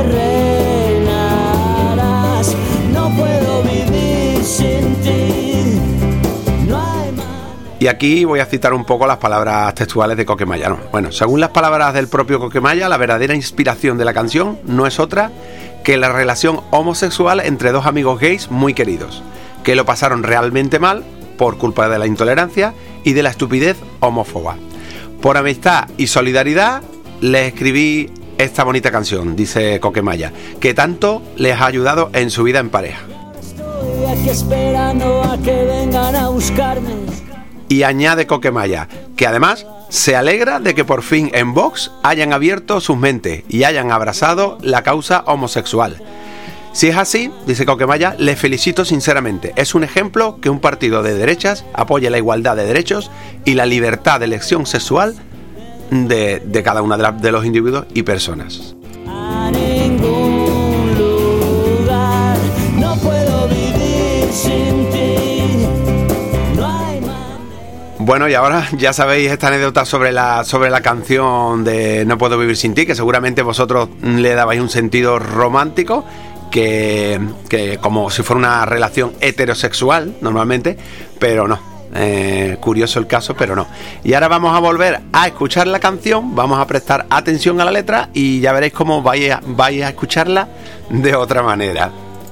reinarás, no puedo vivir sin ti. No hay más. Y aquí voy a citar un poco las palabras textuales de Coquemaya. No, bueno, según las palabras del propio Coquemaya, la verdadera inspiración de la canción no es otra que la relación homosexual entre dos amigos gays muy queridos, que lo pasaron realmente mal por culpa de la intolerancia y de la estupidez homófoba. Por amistad y solidaridad les escribí esta bonita canción, dice Coquemaya, que tanto les ha ayudado en su vida en pareja. Estoy aquí esperando a que vengan a buscarme. Y añade Coquemaya, que además se alegra de que por fin en Vox hayan abierto sus mentes y hayan abrazado la causa homosexual. Si es así, dice Coquemaya, le felicito sinceramente. Es un ejemplo que un partido de derechas apoye la igualdad de derechos y la libertad de elección sexual de, de cada uno de, la, de los individuos y personas. A ningún lugar, no puedo vivir sin ti. No hay manera. Bueno, y ahora ya sabéis esta anécdota sobre la, sobre la canción de No puedo vivir sin ti, que seguramente vosotros le dabais un sentido romántico. Que, que como si fuera una relación heterosexual normalmente, pero no, eh, curioso el caso, pero no. Y ahora vamos a volver a escuchar la canción, vamos a prestar atención a la letra y ya veréis cómo vais a, vais a escucharla de otra manera.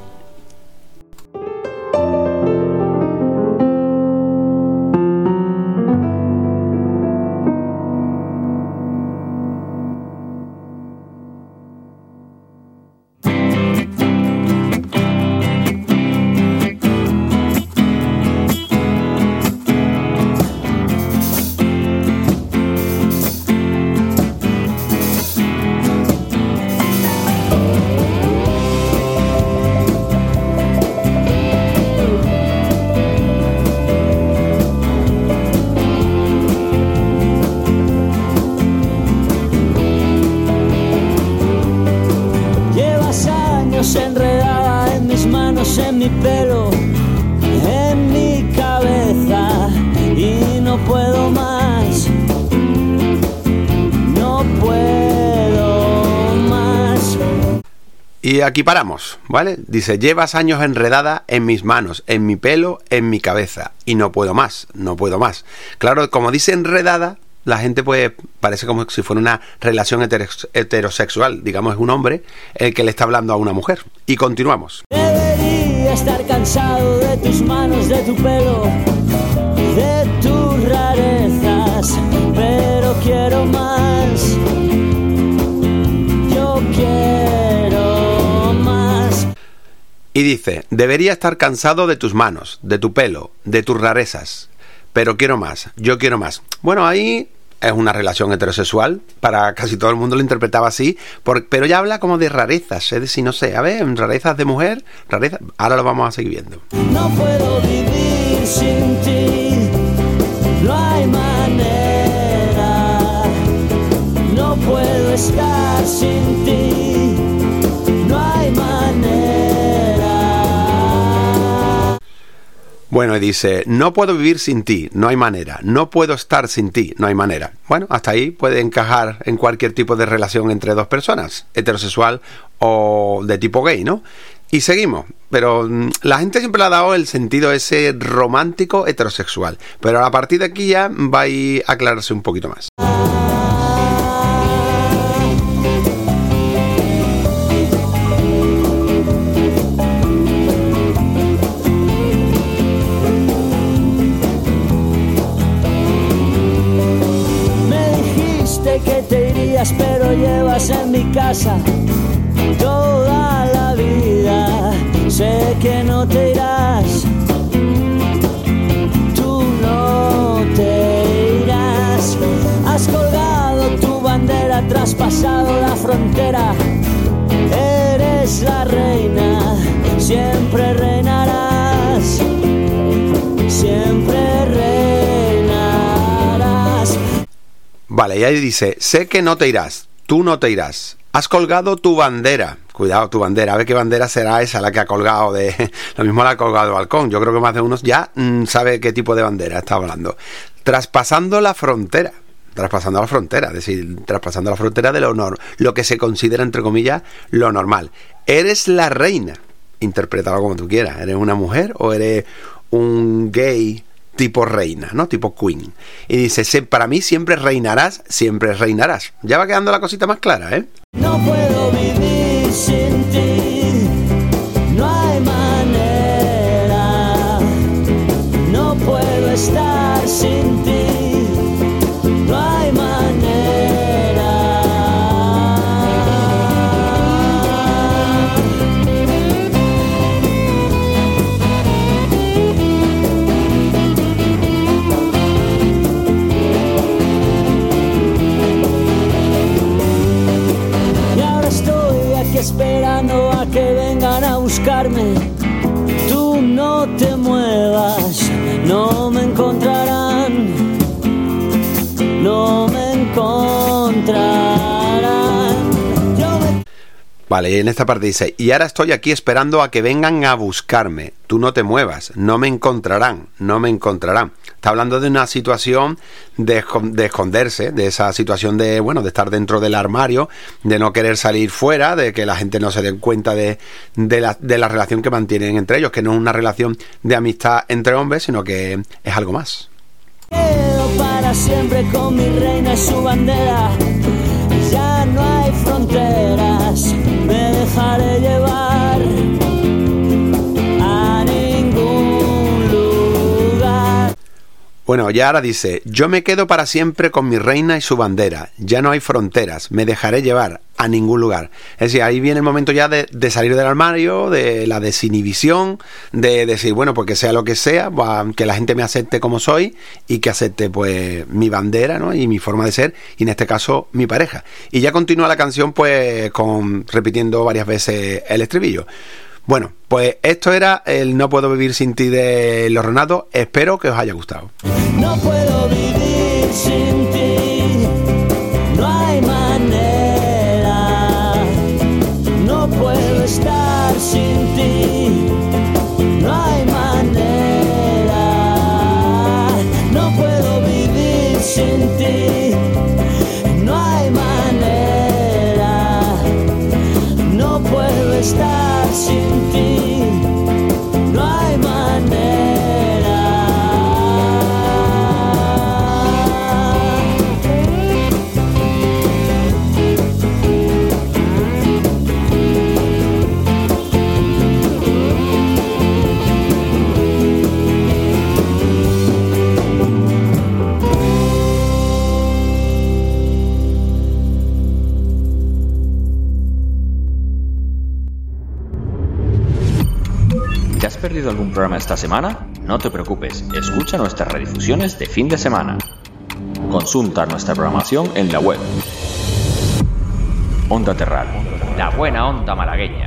Enredada en mis manos, en mi pelo, en mi cabeza, y no puedo más, no puedo más. Y aquí paramos, ¿vale? Dice, llevas años enredada en mis manos, en mi pelo, en mi cabeza, y no puedo más, no puedo más. Claro, como dice enredada, la gente pues parece como si fuera una relación heterosexual, digamos es un hombre el que le está hablando a una mujer. Y continuamos. Debería estar cansado de tus manos, de tu pelo, de tus rarezas, pero quiero más, yo quiero más. Y dice, debería estar cansado de tus manos, de tu pelo, de tus rarezas, pero quiero más, yo quiero más. Bueno, ahí es una relación heterosexual. Para casi todo el mundo lo interpretaba así, por, pero ya habla como de rarezas, es decir, no sé, a ver, rarezas de mujer, rarezas, ahora lo vamos a seguir viendo. No puedo vivir sin ti, no hay manera, no puedo estar sin ti, no hay manera. Bueno, y dice, no puedo vivir sin ti, no hay manera, no puedo estar sin ti, no hay manera. Bueno, hasta ahí puede encajar en cualquier tipo de relación entre dos personas, heterosexual o de tipo gay, ¿no? Y seguimos, pero mmm, la gente siempre le ha dado el sentido ese romántico heterosexual, pero a partir de aquí ya va a ir a aclararse un poquito más. Que te irías, pero llevas en mi casa toda la vida. Sé que no te irás, tú no te irás. Has colgado tu bandera, traspasado la frontera. Eres la reina, siempre reinarás, siempre reinarás. Vale, y ahí dice, sé que no te irás, tú no te irás. Has colgado tu bandera. Cuidado, tu bandera. A ver qué bandera será esa la que ha colgado de... Lo mismo la ha colgado del balcón. Yo creo que más de uno ya mmm, sabe qué tipo de bandera está hablando. Traspasando la frontera. Traspasando la frontera. Es decir, traspasando la frontera de lo, nor- lo que se considera, entre comillas, lo normal. Eres la reina. Interprétalo como tú quieras. ¿Eres una mujer o eres un gay tipo reina, ¿no? Tipo queen. Y dice, para mí siempre reinarás, siempre reinarás. Ya va quedando la cosita más clara, ¿eh? No puedo vivir sin ti, no hay manera, no puedo estar sin ti, no hay manera. Esperando a que vengan a buscarme. Tú no te muevas, no me encontrarán, no me encontrarán. Yo me... Vale, y en esta parte dice, y ahora estoy aquí esperando a que vengan a buscarme. Tú no te muevas, no me encontrarán, no me encontrarán. Está hablando de una situación de, de esconderse, de esa situación de, bueno, de estar dentro del armario, de no querer salir fuera, de que la gente no se dé cuenta de, de, la, de la relación que mantienen entre ellos, que no es una relación de amistad entre hombres, sino que es algo más. Quedo para siempre con mi reina y su bandera. Ya no hay fronteras, me dejaré llevar a ningún lugar. Bueno, ya ahora dice, yo me quedo para siempre con mi reina y su bandera. Ya no hay fronteras, me dejaré llevar a ningún lugar. Es decir, ahí viene el momento ya de, de salir del armario, de la desinhibición, de decir, bueno, pues que sea lo que sea, que la gente me acepte como soy y que acepte pues mi bandera, ¿no? Y mi forma de ser, y en este caso mi pareja. Y ya continúa la canción pues con repitiendo varias veces el estribillo. Bueno, pues esto era el No puedo vivir sin ti de Los Renatos. Espero que os haya gustado. No puedo vivir sin ti, no hay manera, no puedo estar sin ti, no hay manera, no puedo vivir sin ti, no hay manera, no puedo estar sin ti, no hay manera. ¿Te has perdido algún programa esta semana? No te preocupes, escucha nuestras redifusiones de fin de semana. Consulta nuestra programación en la web. Onda Terral, la buena onda malagueña.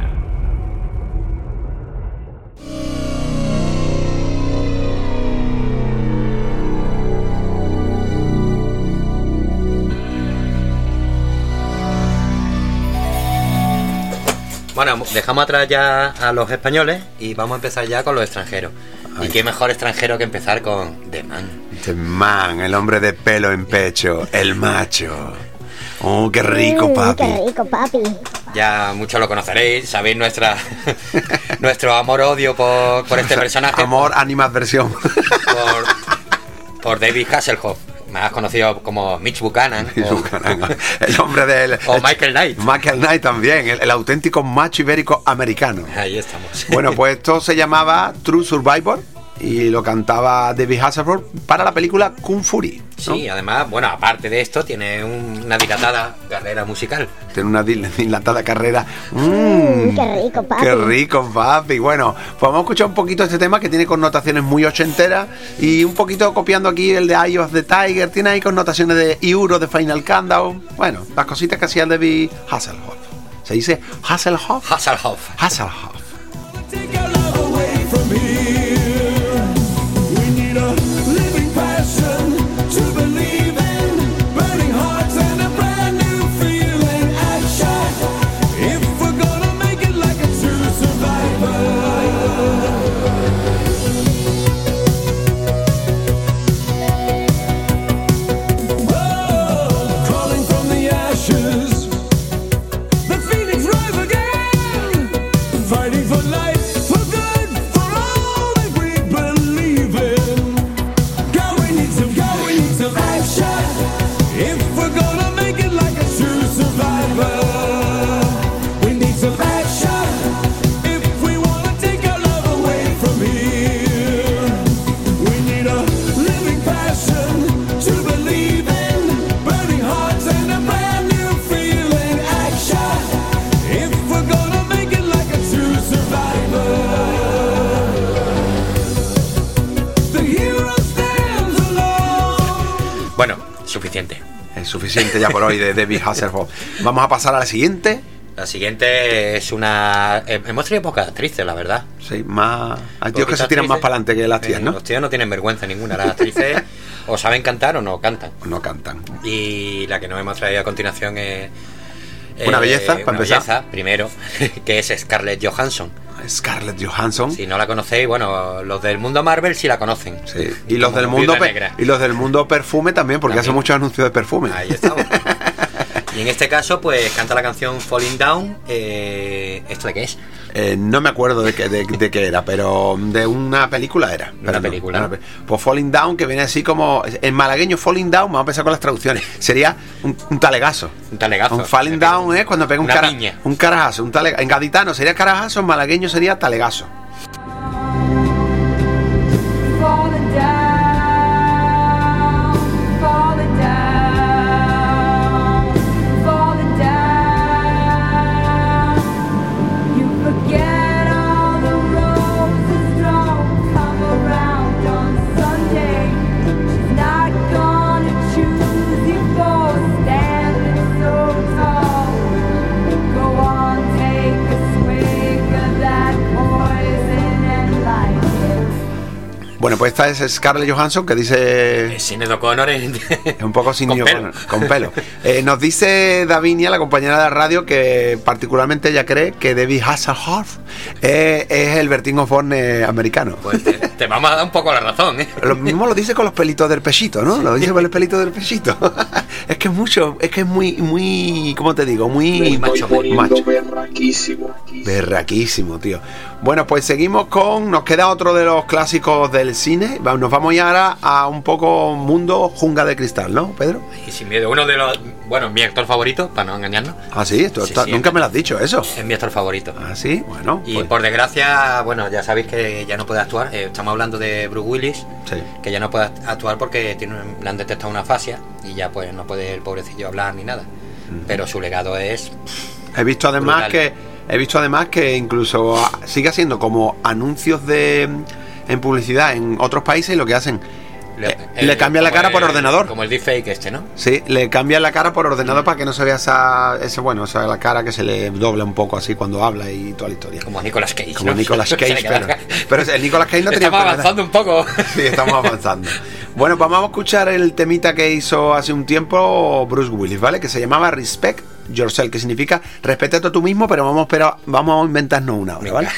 Bueno, dejamos atrás ya a los españoles y vamos a empezar ya con los extranjeros. Ay. Y qué mejor extranjero que empezar con The Man. The Man, el hombre de pelo en pecho, el macho. Oh, qué rico, papi. Mm, qué rico, papi. Ya muchos lo conoceréis, sabéis nuestra nuestro amor-odio por, por este personaje. Amor, animadversión. Por, por David Hasselhoff, más conocido como Mitch Buchanan. Mitch o, Buchanan, el hombre del... O Michael Knight. Michael Knight también, el, el auténtico macho ibérico americano. Ahí estamos. Bueno, pues esto se llamaba True Survivor y lo cantaba David Hasselhoff para la película Kung Fury, ¿no? Sí, además, bueno, aparte de esto, tiene un, una dilatada carrera musical. Tiene una dil- dilatada carrera. Mm, Mm, qué rico, papi. Qué rico, papi. Bueno, pues vamos a escuchar un poquito este tema que tiene connotaciones muy ochenteras y un poquito copiando aquí el de Eye of the Tiger. Tiene ahí connotaciones de Euro, de Final Countdown. Bueno, las cositas que hacía el David Hasselhoff. ¿Se dice Hasselhoff? Hasselhoff. Hasselhoff. Suficiente. Es suficiente ya por hoy de David Hasselhoff. Vamos a pasar a la siguiente. La siguiente es una... Hemos tenido pocas actrices, la verdad. Sí, más... Hay tíos que se tiran más para adelante que las tías, ¿no? Los tíos no tienen vergüenza ninguna. Las actrices o saben cantar o no cantan. No cantan. Y la que nos hemos traído a continuación es... Una eh, belleza, para una empezar. belleza, primero, que es Scarlett Johansson. Scarlett Johansson. Si no la conocéis, bueno, los del mundo Marvel sí la conocen. Sí. Y los del mundo pe- y los del mundo perfume también, porque también hace muchos anuncios de perfume. Ahí estamos. Y en este caso, pues canta la canción Falling Down. Eh, ¿Esto de qué es? Eh, no me acuerdo de qué, de, de qué era, pero de una película era. Una pero película. No, pues Falling Down, que viene así como... En malagueño, Falling Down, vamos a empezar con las traducciones. Sería un, un talegazo. Un talegazo. Un Falling Down es ¿eh? Cuando pega un, cara, un carajazo. Un tale, en gaditano sería carajazo, en malagueño sería talegazo. Bueno, pues esta es Scarlett Johansson, que dice... Sinéad O'Connor es un poco Sinéad con O'Connor, con pelo. Eh, nos dice Davinia, la compañera de la radio, que particularmente ella cree que David Hasselhoff eh, es el Bertín Osborne americano. Pues te, te vamos a dar un poco la razón, ¿eh? Lo mismo lo dice con los pelitos del pechito, ¿no? Lo dice con los pelitos del pechito. Es que es mucho, es que es muy, muy, ¿cómo te digo? Muy macho, macho. Berraquísimo. Berraquísimo, tío. Bueno, pues seguimos con... Nos queda otro de los clásicos del cine. Nos vamos ya ahora a un poco mundo Jungla de Cristal, ¿no, Pedro? Y sin miedo. Uno de los... Bueno, mi actor favorito, para no engañarnos. Ah, sí, esto, Sí, está- sí, nunca es- me lo has dicho eso. Es mi actor favorito. Ah, sí, bueno. Y pues- por desgracia, bueno, ya sabéis que ya no puede actuar. Eh, estamos hablando de Bruce Willis, Sí. que ya no puede actuar porque tiene, un- le han detectado una fascia y ya pues no puede el pobrecillo hablar ni nada. Pero su legado es... He visto además brutal. que he visto además que incluso sigue haciendo como anuncios de en publicidad en otros países y lo que hacen Le, eh, le cambia la cara el, por ordenador. Como el deepfake este, ¿no? Sí, le cambia la cara por ordenador para que no se vea esa, ese, bueno, esa la cara que se le dobla un poco así cuando habla y toda la historia. Como Nicolas Cage. Como ¿no? Nicolas Cage, pero, pero el Nicolas Cage no tenía. Estamos avanzando un poco. Sí, estamos avanzando. Bueno, pues vamos a escuchar el temita que hizo hace un tiempo Bruce Willis, ¿vale? Que se llamaba Respect Yourself, que significa respétate a tú mismo, pero vamos, pero vamos a inventarnos una ahora, ¿vale?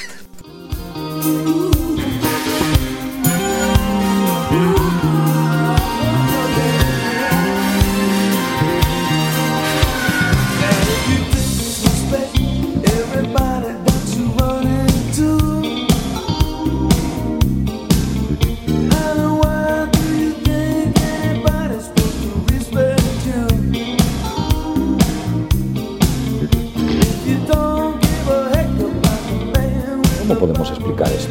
¿Cómo podemos explicar esto?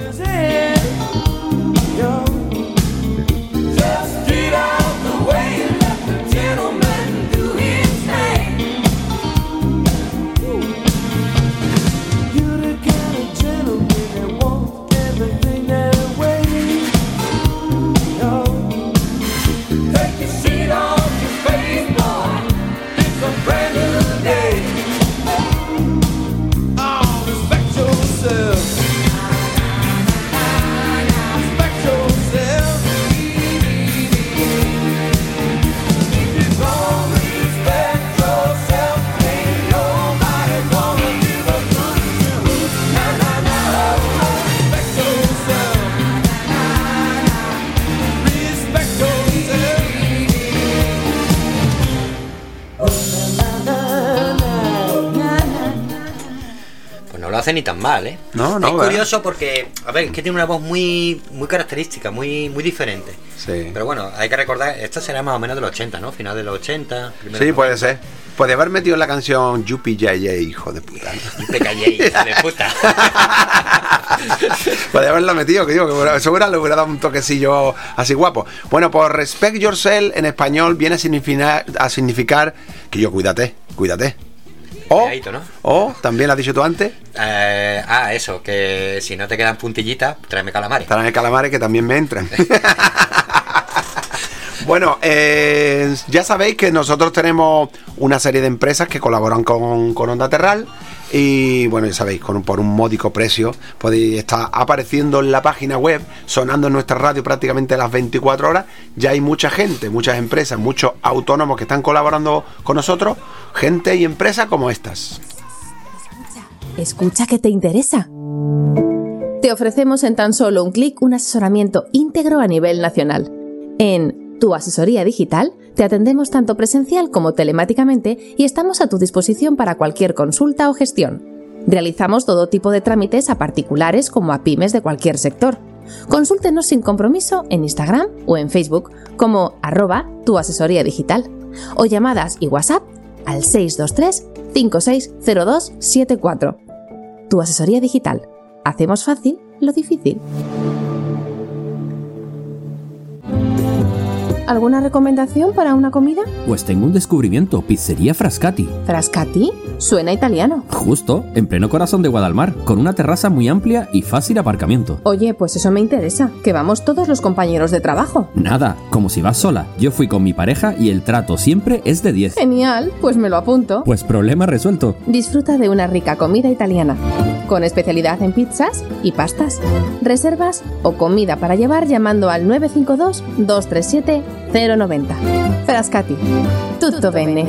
Ni tan mal, ¿eh? No, no, es ¿verdad? curioso porque, a ver, es que tiene una voz muy muy característica, muy muy diferente. Sí. Pero bueno, hay que recordar, esto será más o menos de los ochenta, ¿no? Final de los ochenta. Sí, puede ser. Puede haber metido en la canción Yuppie J J, hijo de puta. Yuppie J J, hijo de puta. Puede haberlo metido, que digo, que seguro le hubiera dado un toquecillo así guapo. Bueno, pues Respect Yourself en español viene a significar, a significar que yo cuídate, cuídate. O, Cuidadito, ¿no? o, también lo has dicho tú antes. Eh, ah, eso, que si no te quedan puntillitas, tráeme calamares. Tráeme calamares que también me entran. Bueno, eh, ya sabéis que nosotros tenemos una serie de empresas que colaboran con, con Onda Terral. Y bueno, ya sabéis, con, por un módico precio podéis estar apareciendo en la página web, sonando en nuestra radio prácticamente las veinticuatro horas. Ya hay mucha gente, muchas empresas, muchos autónomos que están colaborando con nosotros, gente y empresas como estas. Escucha que te interesa. Te ofrecemos en tan solo un clic un asesoramiento íntegro a nivel nacional. En Tu Asesoría Digital te atendemos tanto presencial como telemáticamente y estamos a tu disposición para cualquier consulta o gestión. Realizamos todo tipo de trámites a particulares como a pymes de cualquier sector. Consúltenos sin compromiso en Instagram o en Facebook como arroba Tu Asesoría Digital o llamadas y WhatsApp al seis dos tres, cinco seis cero dos siete cuatro. Tu Asesoría Digital. Hacemos fácil lo difícil. ¿Alguna recomendación para una comida? Pues tengo un descubrimiento, Pizzería Frascati. ¿Frascati? Suena italiano. Justo, en pleno corazón de Guadalmar, con una terraza muy amplia y fácil aparcamiento. Oye, pues eso me interesa, que vamos todos los compañeros de trabajo. Nada, como si vas sola. Yo fui con mi pareja y el trato siempre es de diez. Genial, pues me lo apunto. Pues problema resuelto. Disfruta de una rica comida italiana, con especialidad en pizzas y pastas. Reservas o comida para llevar llamando al nueve cinco dos, dos tres siete, cero nueve cero. Frascati. Tutto bene.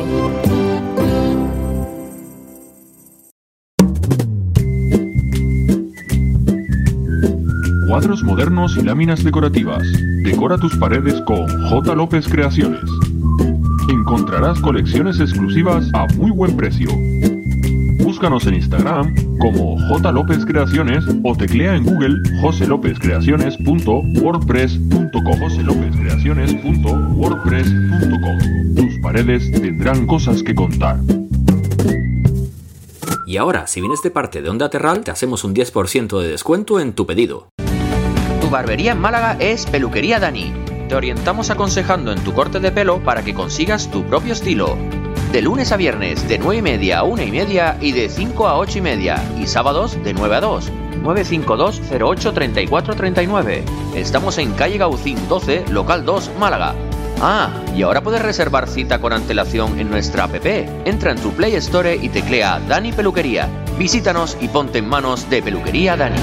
Cuadros modernos y láminas decorativas. Decora tus paredes con J. López Creaciones. Encontrarás colecciones exclusivas a muy buen precio. Búscanos en Instagram como J. López Creaciones o teclea en Google jose lópez creaciones punto wordpress punto com. jose lópez creaciones punto wordpress punto com. Tus paredes tendrán cosas que contar. Y ahora, si vienes de parte de Onda Terral, te hacemos un diez por ciento de descuento en tu pedido. Tu barbería en Málaga es Peluquería Dani. Te orientamos aconsejando en tu corte de pelo para que consigas tu propio estilo. De lunes a viernes, de nueve y media a una y media y de cinco a ocho y media. Y sábados, de nueve a dos. nueve cinco dos cero ocho tres cuatro tres nueve. Estamos en calle Gaucín doce, local dos, Málaga. Ah, y ahora puedes reservar cita con antelación en nuestra app. Entra en tu Play Store y teclea Dani Peluquería. Visítanos y ponte en manos de Peluquería Dani.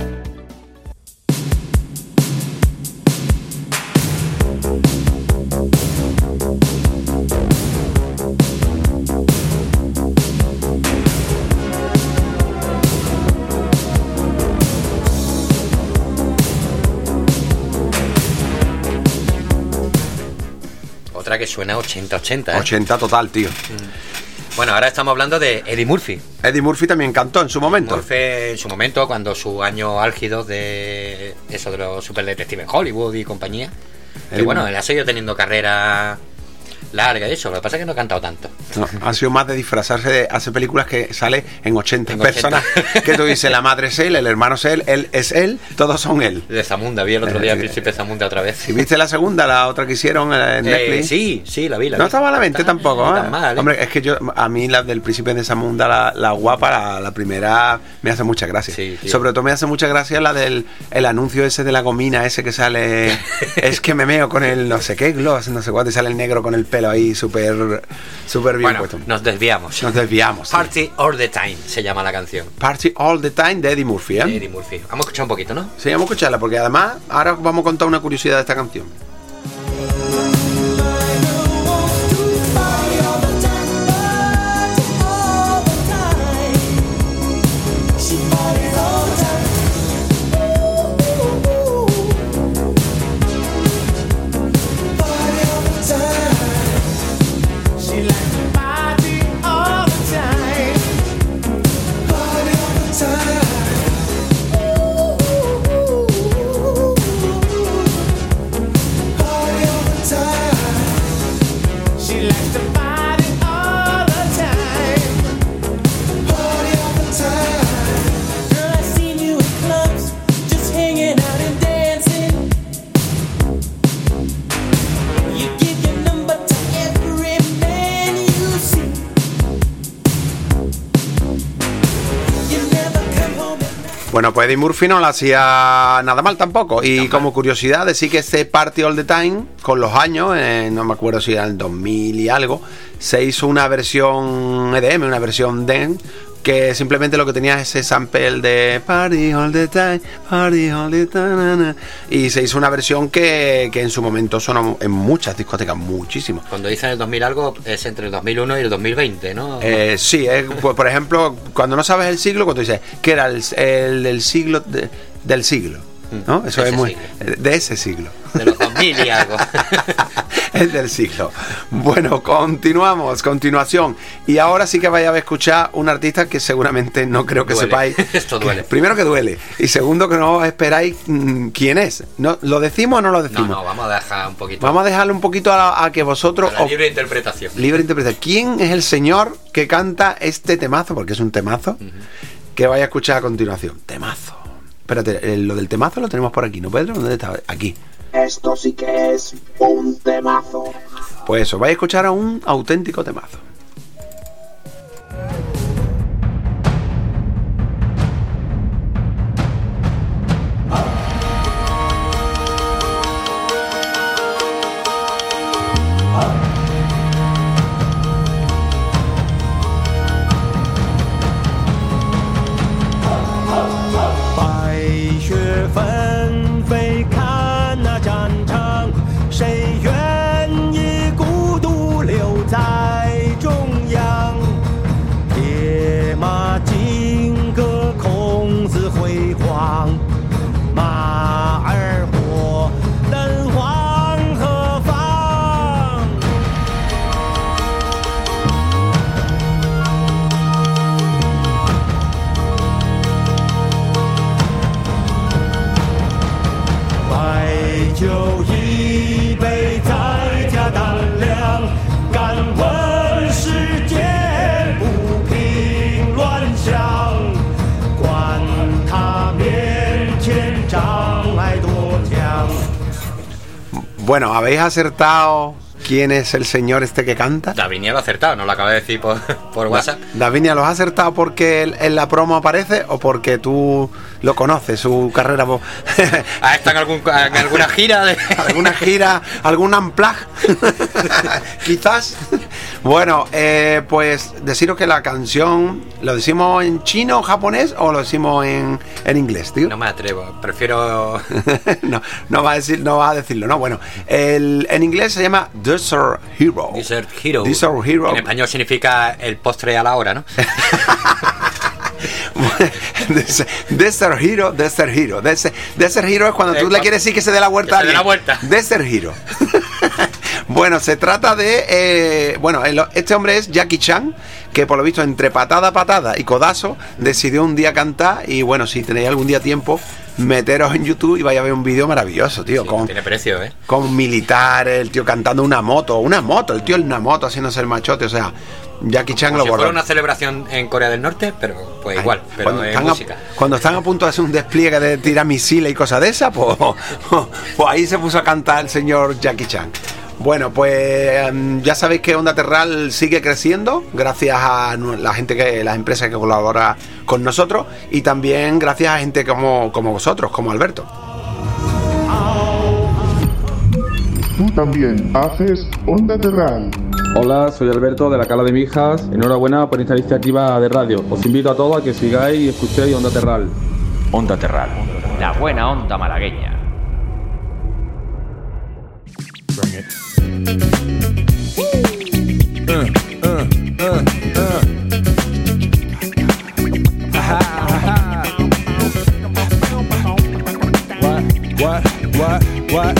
Que suena ochenta ochenta, ¿eh? ochenta total, tío. Bueno, ahora estamos hablando de Eddie Murphy. Eddie Murphy también cantó en su momento. Murphy en su momento, cuando su año álgido de eso de los super detectives Hollywood y compañía. Que bueno, él ha seguido teniendo carrera larga y eso. Lo que pasa es que no ha cantado tanto. No, ha sido más de disfrazarse de hace películas que sale en ochenta personas. Que tú dices, la madre es él, el hermano es él, él es él, todos son él. De Zamunda, vi el otro día el Príncipe Zamunda otra vez. ¿Y viste la segunda, la otra que hicieron en Netflix? Eh, sí, sí, la vi. La no vi. está malamente está, tampoco. no ¿eh? tan mal, ¿eh? Hombre, es que yo, a mí la del Príncipe de Zamunda, la, la guapa, la, la primera, me hace mucha gracia. Sí, sobre todo me hace mucha gracia la del el anuncio ese de la gomina, ese que sale, es que me meo con el no sé qué, gloss, no sé cuánto, y sale el negro con el pelo ahí súper súper bien bueno, puesto. Nos desviamos. Nos desviamos. Party sí. All the Time se llama la canción. Party All the Time de Eddie Murphy, ¿eh? De Eddie Murphy. Vamos a escuchar un poquito, ¿no? Sí, vamos a escucharla porque además ahora vamos a contar una curiosidad de esta canción. Bueno, pues Eddie Murphy no lo hacía nada mal tampoco. Y como curiosidad, decir que este Party All the Time, con los años, eh, no me acuerdo si era el dos mil y algo, se hizo una versión E D M, una versión dance, que simplemente lo que tenía es ese sample de Party All the Time, Party All the Time, na, na. Y se hizo una versión que, que en su momento sonó en muchas discotecas, muchísimo. Cuando dicen el dos mil algo, es entre el dos mil uno y el dos mil veinte, ¿no? Eh, sí, es, por, por ejemplo, cuando no sabes el siglo, cuando dices que era el, el del siglo de, del siglo, ¿no? Eso es muy siglo. De ese siglo. De los dos mil y algo. Es del siglo. Bueno, continuamos, continuación. Y ahora sí que vais a escuchar un artista que seguramente no creo que duele. sepáis. Esto duele. Que, primero que duele. Y segundo que no esperáis mmm, quién es. ¿No, ¿Lo decimos o no lo decimos? No, no, vamos a dejar un poquito. Vamos a dejarle un poquito a, a que vosotros... A la libre interpretación. Libre interpretación. ¿Quién es el señor que canta este temazo? Porque es un temazo. Uh-huh. Que vais a escuchar a continuación. Temazo. Espérate, lo del temazo lo tenemos por aquí, ¿no, Pedro? ¿Dónde está? Aquí. Esto sí que es un temazo. Pues eso, vais a escuchar a un auténtico temazo. Bueno, habéis acertado quién es el señor este que canta? Davinia lo ha acertado, nos lo acaba de decir por, por WhatsApp. Davinia, ¿lo has acertado porque él, en la promo aparece o porque tú lo conoces, su carrera? ¿Ha estado en, algún, en alguna gira? De... ¿Alguna gira? ¿Algún unplug? Quizás. Bueno, eh, pues deciros que la canción, ¿lo decimos en chino, japonés o lo decimos en, en inglés, tío? No me atrevo, prefiero... no, no va a decir, no va a decirlo, ¿no? Bueno, el, en inglés se llama Desert Hero. Desert Hero. Desert Hero. En español significa el postre a la hora, ¿no? Desert Hero, Desert Hero. Desert, Desert Hero es cuando tú le quieres decir que se dé la vuelta. Que se dé la vuelta. Desert Hero. Bueno, se trata de... Eh, bueno, el, este hombre es Jackie Chan, que por lo visto entre patada, patada y codazo decidió un día cantar. Y bueno, si tenéis algún día tiempo, meteros en YouTube y vais a ver un vídeo maravilloso, tío. Sí, con, tiene precio, ¿eh? Con militares, el tío cantando una moto, una moto, el tío en una moto haciéndose el machote, o sea... Jackie Chan Como lo si borró. fuera una celebración en Corea del Norte, pero pues Ay, igual, pero cuando, es están música. A, cuando están a punto de hacer un despliegue de tirar misiles y cosas de esas, pues, pues ahí se puso a cantar el señor Jackie Chan. Bueno, pues ya sabéis que Onda Terral sigue creciendo gracias a la gente que, las empresas que colaboran con nosotros y también gracias a gente como, como vosotros, como Alberto. Tú también haces Onda Terral. Hola, soy Alberto de la Cala de Mijas. Enhorabuena por esta iniciativa de radio. Os invito a todos a que sigáis y escuchéis Onda Terral. Onda Terral, la buena onda malagueña. Uh, uh, uh, uh. What, what, what, what?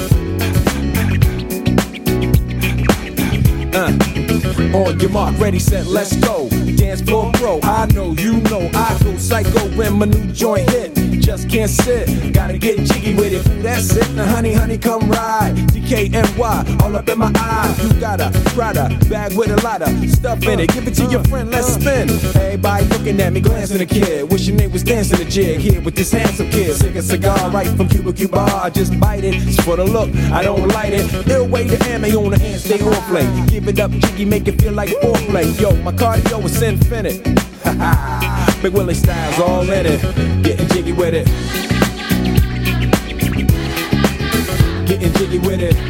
Uh. On your mark, ready, set, let's go. Dance floor pro, I know, you know, I go psycho when my new joint hit. Just can't sit, gotta get jiggy with it. Ooh, that's it, now honey, honey, come ride. D K N Y, all up in my eye. You got a Prada bag with a lot of stuff in it. Give it to your friend, let's spin. Everybody looking at me, glancing a kid. Wishing they was dancing a jig here with this handsome kid. Sick a cigar right from Cuba Cuba. I just bite it, it's for the look, I don't light it. Ill way to ammo on the hand, stay on play. Give it up, jiggy, make it feel like foreplay. Yo, my cardio is infinite. Big Willie Styles all in it. Getting jiggy with it. Getting jiggy with it.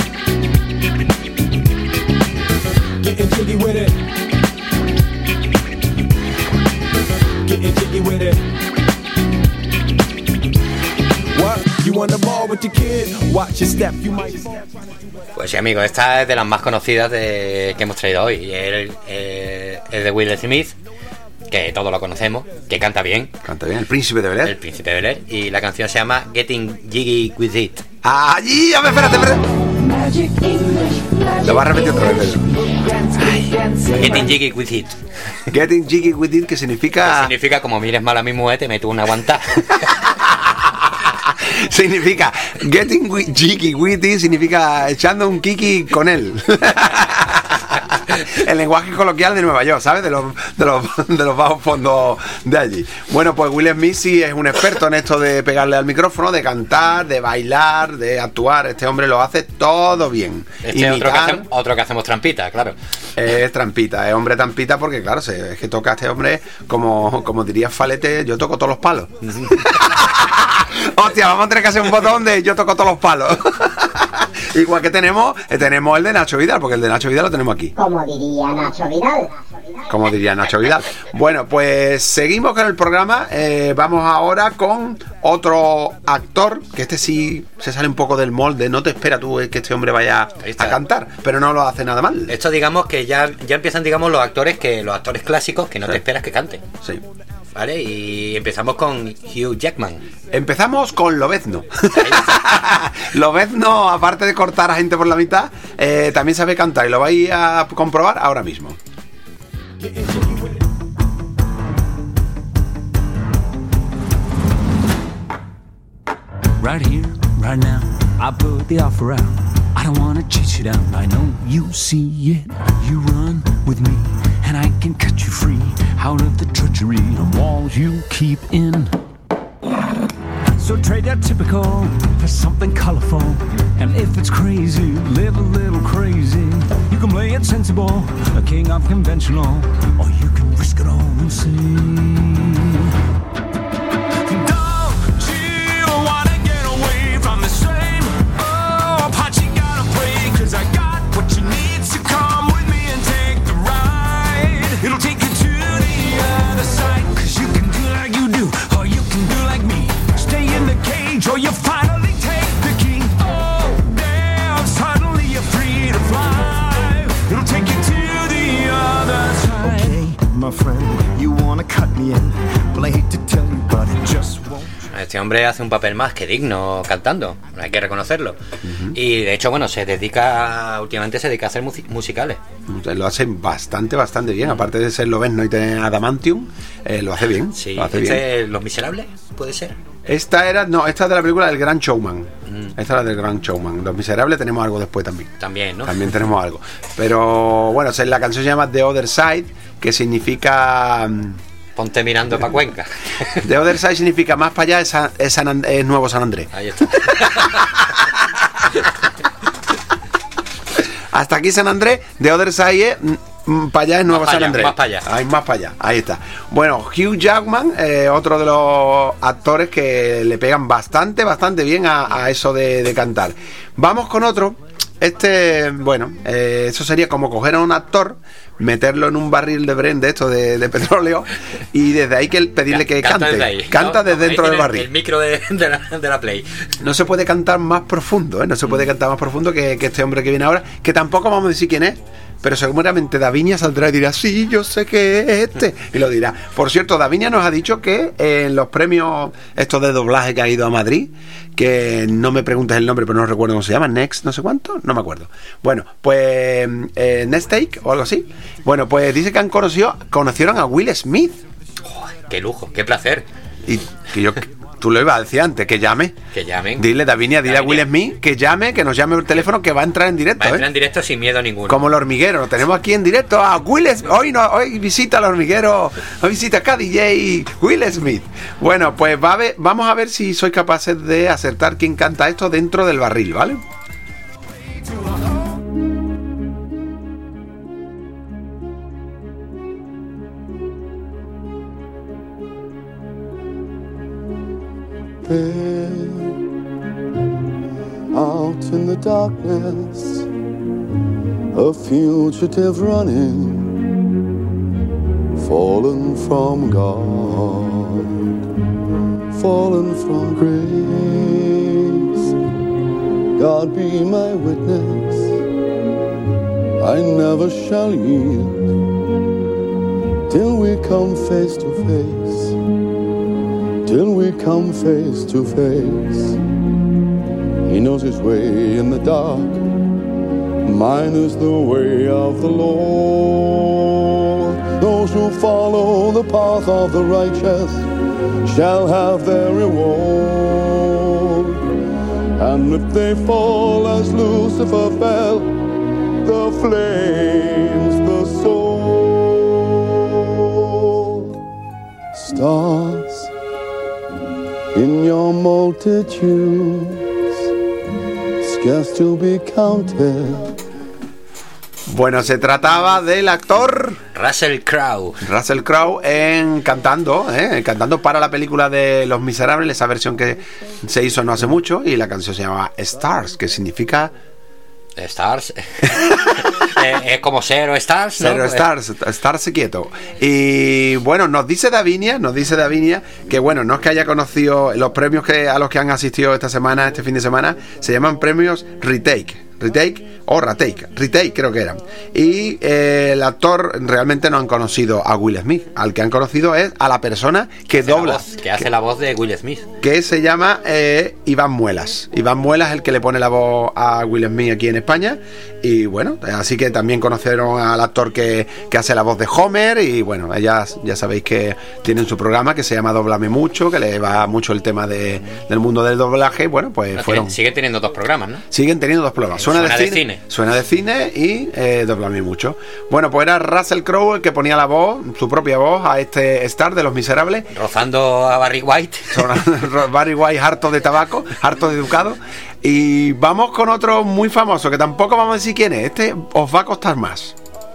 Getting jiggy with it. Getting jiggy with it. What? You on the ball with your kid? Watch your step, you might fall. Pues sí, amigos, esta es de las más conocidas de, que hemos traído hoy. Es, es, es de Will Smith, que todos lo conocemos, que canta bien. Canta bien, el Príncipe de Bel-Air. El Príncipe de Bel-Air. Y la canción se llama Getting Jiggy With It. ¡Allí! A ver, espérate, espérate. Lo vas a repetir otra vez, Pedro. Getting Jiggy With It. Getting Jiggy With It, que significa... Que significa, como mires mal a mi mujer, te meto una aguantada. Significa getting jiggy with it, significa echando un kiki con él. El lenguaje coloquial de Nueva York, ¿sabes? De los, de los, de los bajos fondos de allí. Bueno, pues Will Smith sí es un experto en esto de pegarle al micrófono, de cantar, de bailar, de actuar. Este hombre lo hace todo bien. Este es otro que, hacemos, otro que hacemos trampita, claro. Es trampita, es hombre trampita porque, claro, es que toca a este hombre, como, como diría Falete, yo toco todos los palos. Hostia, vamos a tener que hacer un botón de yo toco todos los palos. Igual que tenemos, tenemos el de Nacho Vidal, porque el de Nacho Vidal lo tenemos aquí. Como diría Nacho Vidal. Como diría Nacho Vidal. Bueno, pues seguimos con el programa. Eh, vamos ahora con otro actor, que este sí se sale un poco del molde. No te espera tú que este hombre vaya a cantar, pero no lo hace nada mal. Esto, digamos que ya, ya empiezan, digamos, los actores que los actores clásicos que no sí. te esperas que canten. Sí. Vale, y empezamos con Hugh Jackman. Empezamos con Lobezno. Lobezno, aparte de cortar a gente por la mitad, eh, también sabe cantar y lo vais a comprobar ahora mismo. Right here, right now, I put the offer out. I don't wanna chase you down, I know you see it. You run with me, and I can cut you free out of the treachery of walls you keep in. So trade that typical for something colorful. And if it's crazy, live a little crazy. You can play it sensible, a king of conventional, or you can risk it all and see. Don't you wanna get away from the same old pot you gotta play? 'Cause I got what you need, so come with me and take the ride. It'll take you to the other side. 'Cause you can do like you do, or you can do like me. Stay in the cage, or you finally take the key. Oh, damn, suddenly you're free to fly. It'll take you to the other side. Okay, my friend, you wanna cut me in, but I hate to tell you, but it just won't. Este hombre hace un papel más que digno cantando, hay que reconocerlo. Uh-huh. Y de hecho, bueno, se dedica, últimamente se dedica a hacer mus- musicales. Lo hace bastante, bastante bien. Aparte de ser Lobezno y tener Adamantium, eh, lo hace bien. Sí, lo hace este, bien. Los Miserables, puede ser. Esta era, no, esta es de la película del Gran Showman. Mm. Esta era del Gran Showman. Los Miserables tenemos algo después también. También, ¿no? También tenemos algo. Pero bueno, la canción se llama The Other Side, que significa... Ponte mirando para Cuenca. The Other Side significa más para allá es, San, es, San, es Nuevo San Andrés. Ahí está. Hasta aquí San Andrés, The Other Side es... para allá es Nuevo San Andrés. Más para allá. Hay más para allá. Ahí está. Bueno, Hugh Jackman, eh, otro de los actores que le pegan bastante, bastante bien a, a eso de, de cantar. Vamos con otro. Este, bueno, eh, eso sería como coger a un actor, meterlo en un barril de Bren de esto de, de petróleo y desde ahí que pedirle que canta cante. Desde ahí, canta ¿no? desde dentro del barril. El micro de, de, la, de la Play. No se puede cantar más profundo, ¿eh? No se puede cantar más profundo que, que este hombre que viene ahora, que tampoco vamos a decir quién es. Pero seguramente Davinia saldrá y dirá, sí, yo sé que es este. Y lo dirá. Por cierto, Davinia nos ha dicho que en los premios estos de doblaje que ha ido a Madrid, que no me preguntes el nombre, pero no recuerdo cómo se llama, Next, no sé cuánto, no me acuerdo. Bueno, pues eh, Next Take o algo así. Bueno, pues dice que han conocido, conocieron a Will Smith. Oh, qué lujo, qué placer. Y que yo... Tú lo ibas a decir antes, que llame. Que llamen. Dile, Davinia, dile Davinia. a Will Smith que llame, que nos llame por teléfono, que va a entrar en directo. Va a entrar ¿eh? en directo sin miedo ninguno. Como el hormiguero, lo tenemos aquí en directo a Will Smith. Hoy, no, hoy visita al hormiguero, hoy visita a K D J Will Smith. Bueno, pues va a ver, vamos a ver si sois capaces de acertar quién canta esto dentro del barril, ¿vale? Out in the darkness, a fugitive running, fallen from God, fallen from grace. God be my witness, I never shall yield till we come face to face. Till we come face to face. He knows his way in the dark. Mine is the way of the Lord. Those who follow the path of the righteous shall have their reward. And if they fall as Lucifer fell, the flames, the soul. Stars in your multitudes, scarce to be counted. Bueno, se trataba del actor Russell Crowe. Russell Crowe en cantando, ¿eh? cantando para la película de Los Miserables, esa versión que se hizo no hace mucho, y la canción se llama Stars, que significa Stars. Es como Zero Stars, ¿no? Zero Stars, estarse quieto. Y bueno, nos dice Davinia, nos dice Davinia que bueno, no es que haya conocido los premios que a los que han asistido esta semana, este fin de semana, se llaman premios Retake. Retake o Retake, Retake creo que eran. Y eh, el actor realmente no han conocido a Will Smith, al que han conocido es a la persona que hace dobla, voz, que hace que, la voz de Will Smith, que se llama eh, Iván Muelas. Iván Muelas es el que le pone la voz a Will Smith aquí en España. Y bueno, así que también conocieron al actor que, que hace la voz de Homer. Y bueno, ellas ya sabéis que tienen su programa que se llama Dóblame Mucho, que le va mucho el tema de, del mundo del doblaje. Bueno, pues no, fueron. Siguen teniendo dos programas, ¿no? Siguen teniendo dos programas. Suena, Suena de, de cine, cine. Suena de cine y eh, dobla a mí mucho. Bueno, pues era Russell Crowe el que ponía la voz, su propia voz, a este Star de Los Miserables. Rozando a Barry White. Barry White harto de tabaco, harto de educado. Y vamos con otro muy famoso, que tampoco vamos a decir quién es. Este os va a costar más.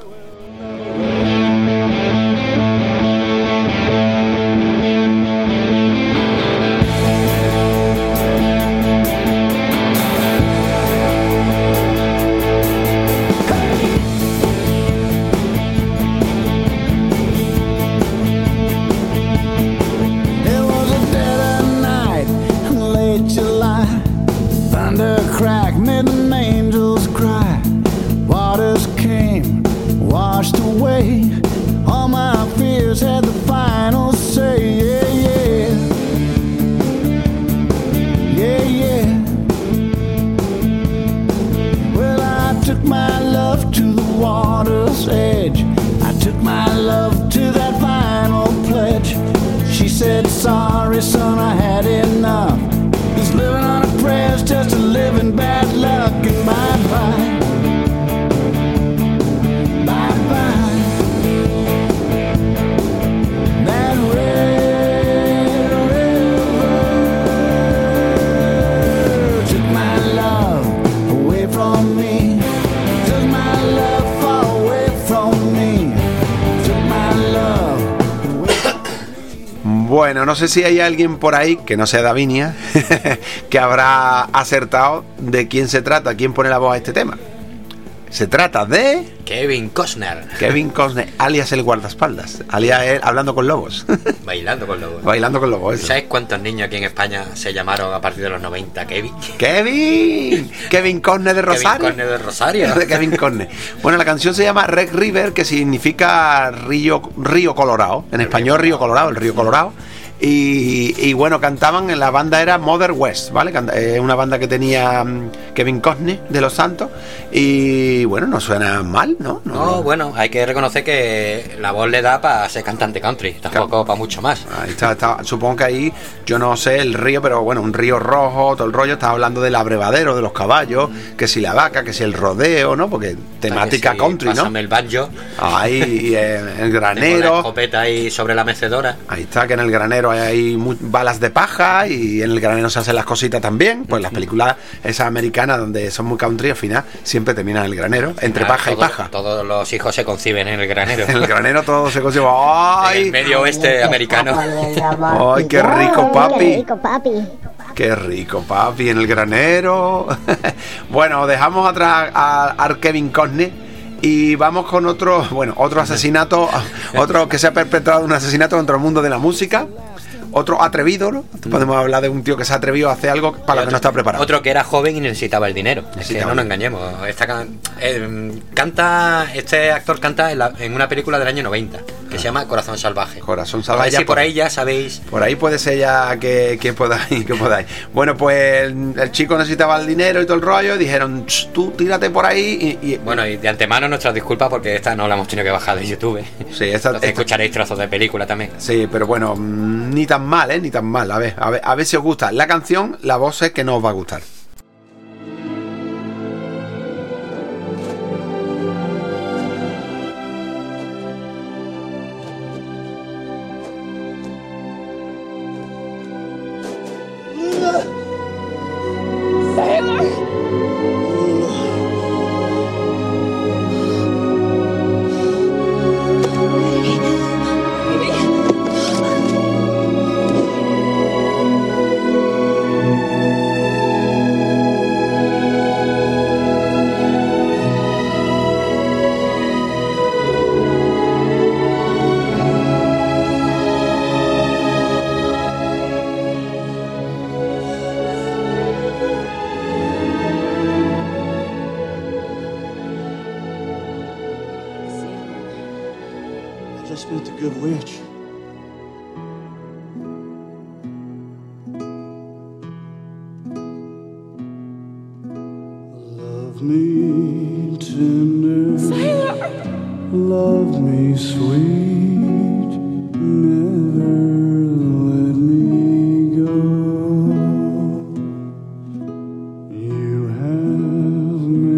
It was a dead of night in late July. Thunder cracked, made an angel's cry. Waters came, washed away. All my fears had the final say. Yeah, yeah. Yeah, yeah. Well, I took my love to the water's edge. I took my love to that final pledge. She said, sorry, son, I had enough. This living on a prayer's just a living bad luck. And bye-bye. Bye-bye. That red river took my love away from me. Took my love far away from me. Took my love. Bueno, no sé si hay alguien por ahí, que no sea Davinia, que habrá acertado de quién se trata, quién pone la voz a este tema. Se trata de... Kevin Costner. Kevin Costner, alias el guardaespaldas, alias él hablando con lobos. Bailando con lobos. Bailando con lobos, eso. ¿Sabes cuántos niños aquí en España se llamaron a partir de los noventa Kevin? ¡Kevin! Kevin Costner de Rosario. Kevin Costner de Rosario. De Kevin Costner. Bueno, la canción se llama Red River, que significa río, río Colorado. En español, río Colorado, el río Colorado. Y, y bueno, cantaban, en la banda era Mother West, ¿vale? Es una banda que tenía um, Kevin Costner de Los Santos. Y bueno, no suena mal, ¿no? No, No, bueno, hay que reconocer que la voz le da para ser cantante country, tampoco para mucho más. Ahí está, está, supongo que ahí, yo no sé el río, pero bueno, un río rojo, todo el rollo. Estaba hablando del abrevadero, de los caballos, mm. que si la vaca, que si el rodeo, ¿no? Porque temática si country, ¿no? Pásame el banjo. Ahí, eh, el granero. Tengo la escopeta ahí sobre la mecedora. Ahí está, que en el granero hay muy, balas de paja, y en el granero se hacen las cositas también. Pues las películas esas americanas donde son muy country, al final siempre terminan en el granero, entre Ah, paja todo, y paja. Todos los hijos se conciben en el granero. En el granero todo se concibe. ¡Ay! En el medio oeste americano. ¡Ay, qué rico, papi! Qué rico, papi. Qué rico, papi, en el granero. Bueno, dejamos atrás a, a Kevin Costner y vamos con otro, bueno, otro asesinato, otro que se ha perpetrado un asesinato contra el mundo de la música. Otro atrevido, ¿no? Podemos hablar de un tío que se ha atrevido a hacer algo para lo que no está preparado. Otro que era joven y necesitaba el dinero. Es que Necesitaba. no nos engañemos. Esta can- eh, canta, este actor canta en, la- en una película del año noventa que se llama Corazón Salvaje. Corazón A Salvaje. ver ya si por por- ahí ya sabéis. Por ahí puede ser ya que, que podáis, que podáis. Bueno, pues el, el chico necesitaba el dinero y todo el rollo, y dijeron, "Ch, tú tírate por ahí", y, y Bueno, y de antemano nuestras disculpas porque esta no la hemos tenido que bajar de YouTube. sí, esta, Entonces esta- escucharéis trozos de película también. sí, pero bueno, mm, ni tan mal, ¿eh? Ni tan mal. A ver, a ver, a ver si os gusta. La canción, la voz es que no os va a gustar. I just met the good witch. Love me tender, love me sweet, never let me go. You have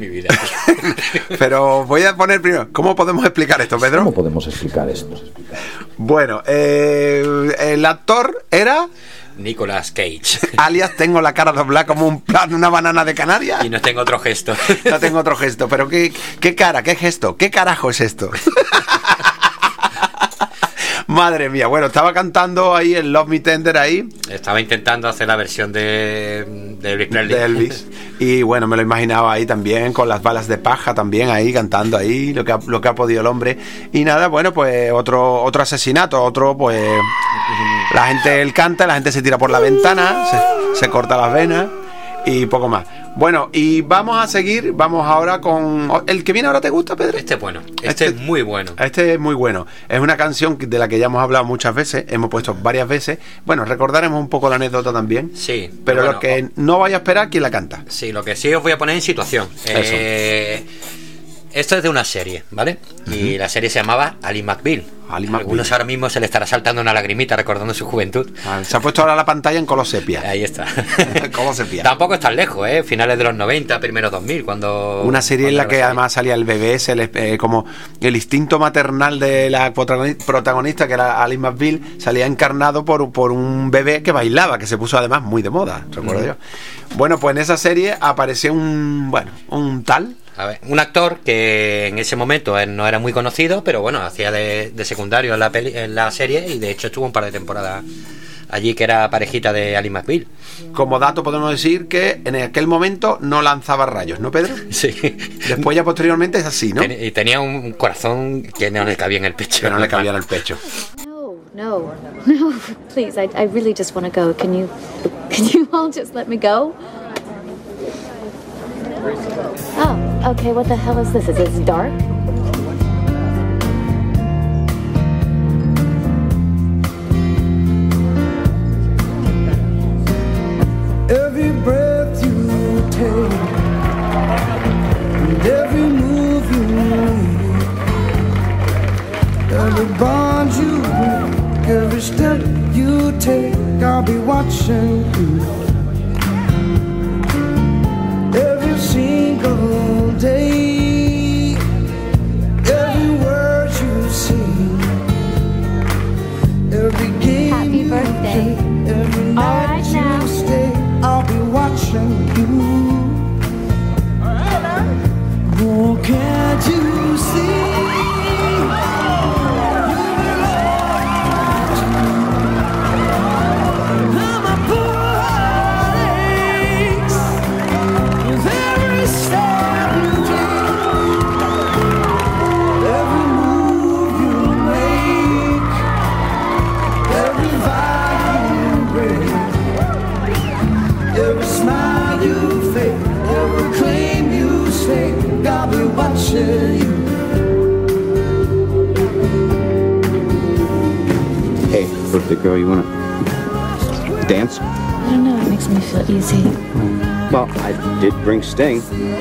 mi vida. Pero voy a poner primero, ¿cómo podemos explicar esto, Pedro? ¿Cómo podemos explicar esto? Bueno, eh, el actor era... Nicolas Cage. Alias tengo la cara doblada como un plan, una banana de Canarias. Y no tengo otro gesto. No tengo otro gesto, pero ¿qué, qué cara, qué gesto? ¿Qué carajo es esto? Madre mía, bueno, estaba cantando ahí el Love Me Tender ahí. Estaba intentando hacer la versión de, de Elvis Presley. De Elvis. Y bueno, me lo imaginaba ahí también, con las balas de paja también ahí, cantando ahí, lo que ha, lo que ha podido el hombre. Y nada, bueno, pues otro, otro asesinato, otro, pues... La gente, él canta, la gente se tira por la ventana, se, se corta las venas y poco más. Bueno, y vamos a seguir, vamos ahora con... ¿El que viene ahora te gusta, Pedro? Este es bueno, este, este es muy bueno. Este es muy bueno. Es una canción de la que ya hemos hablado muchas veces, hemos puesto varias veces. Bueno, recordaremos un poco la anécdota también. Sí. Pero, pero bueno, lo que no vaya a esperar, ¿quién la canta? Sí, lo que sí os voy a poner en situación. Eh, esto es de una serie, ¿vale? Uh-huh. Y la serie se llamaba Ali McBeal. Ali McBeal. Algunos ahora mismo se le estará saltando una lagrimita recordando su juventud. Ah, se ha puesto ahora la pantalla en color sepia. Ahí está. Color sepia. Tampoco es tan lejos, ¿eh? Finales de los noventa, primeros dos mil, cuando... Una serie cuando en la que además salía el bebé, el, eh, como el instinto maternal de la protagonista, que era Ali McBeal, salía encarnado por, por un bebé que bailaba, que se puso además muy de moda, recuerdo uh-huh. yo. Bueno, pues en esa serie apareció un, bueno, un tal... A ver, un actor que en ese momento él no era muy conocido, pero bueno, hacía de, de secundario en la, peli, en la serie y de hecho estuvo un par de temporadas allí, que era parejita de Ali McBeal. Como dato podemos decir que en aquel momento no lanzaba rayos, ¿no, Pedro? Sí. Después ya posteriormente es así, ¿no? Ten, y tenía un corazón que no le cabía en el pecho. Que no le cabía en el pecho. No, no, please, I, I really just want to go. Can you, can you all just let me go? Oh, okay, what the hell is this? Is this dark? Every breath you take and every move you make, every bond you break, every step you take, I'll be watching you. Every single day, every word you sing, every game Happy you birthday. play, every night All right, you now. stay, I'll be watching you. Oh, can't you see? Hey, birthday girl, you wanna dance? I don't know, it makes me feel easy. Well, I did bring Sting.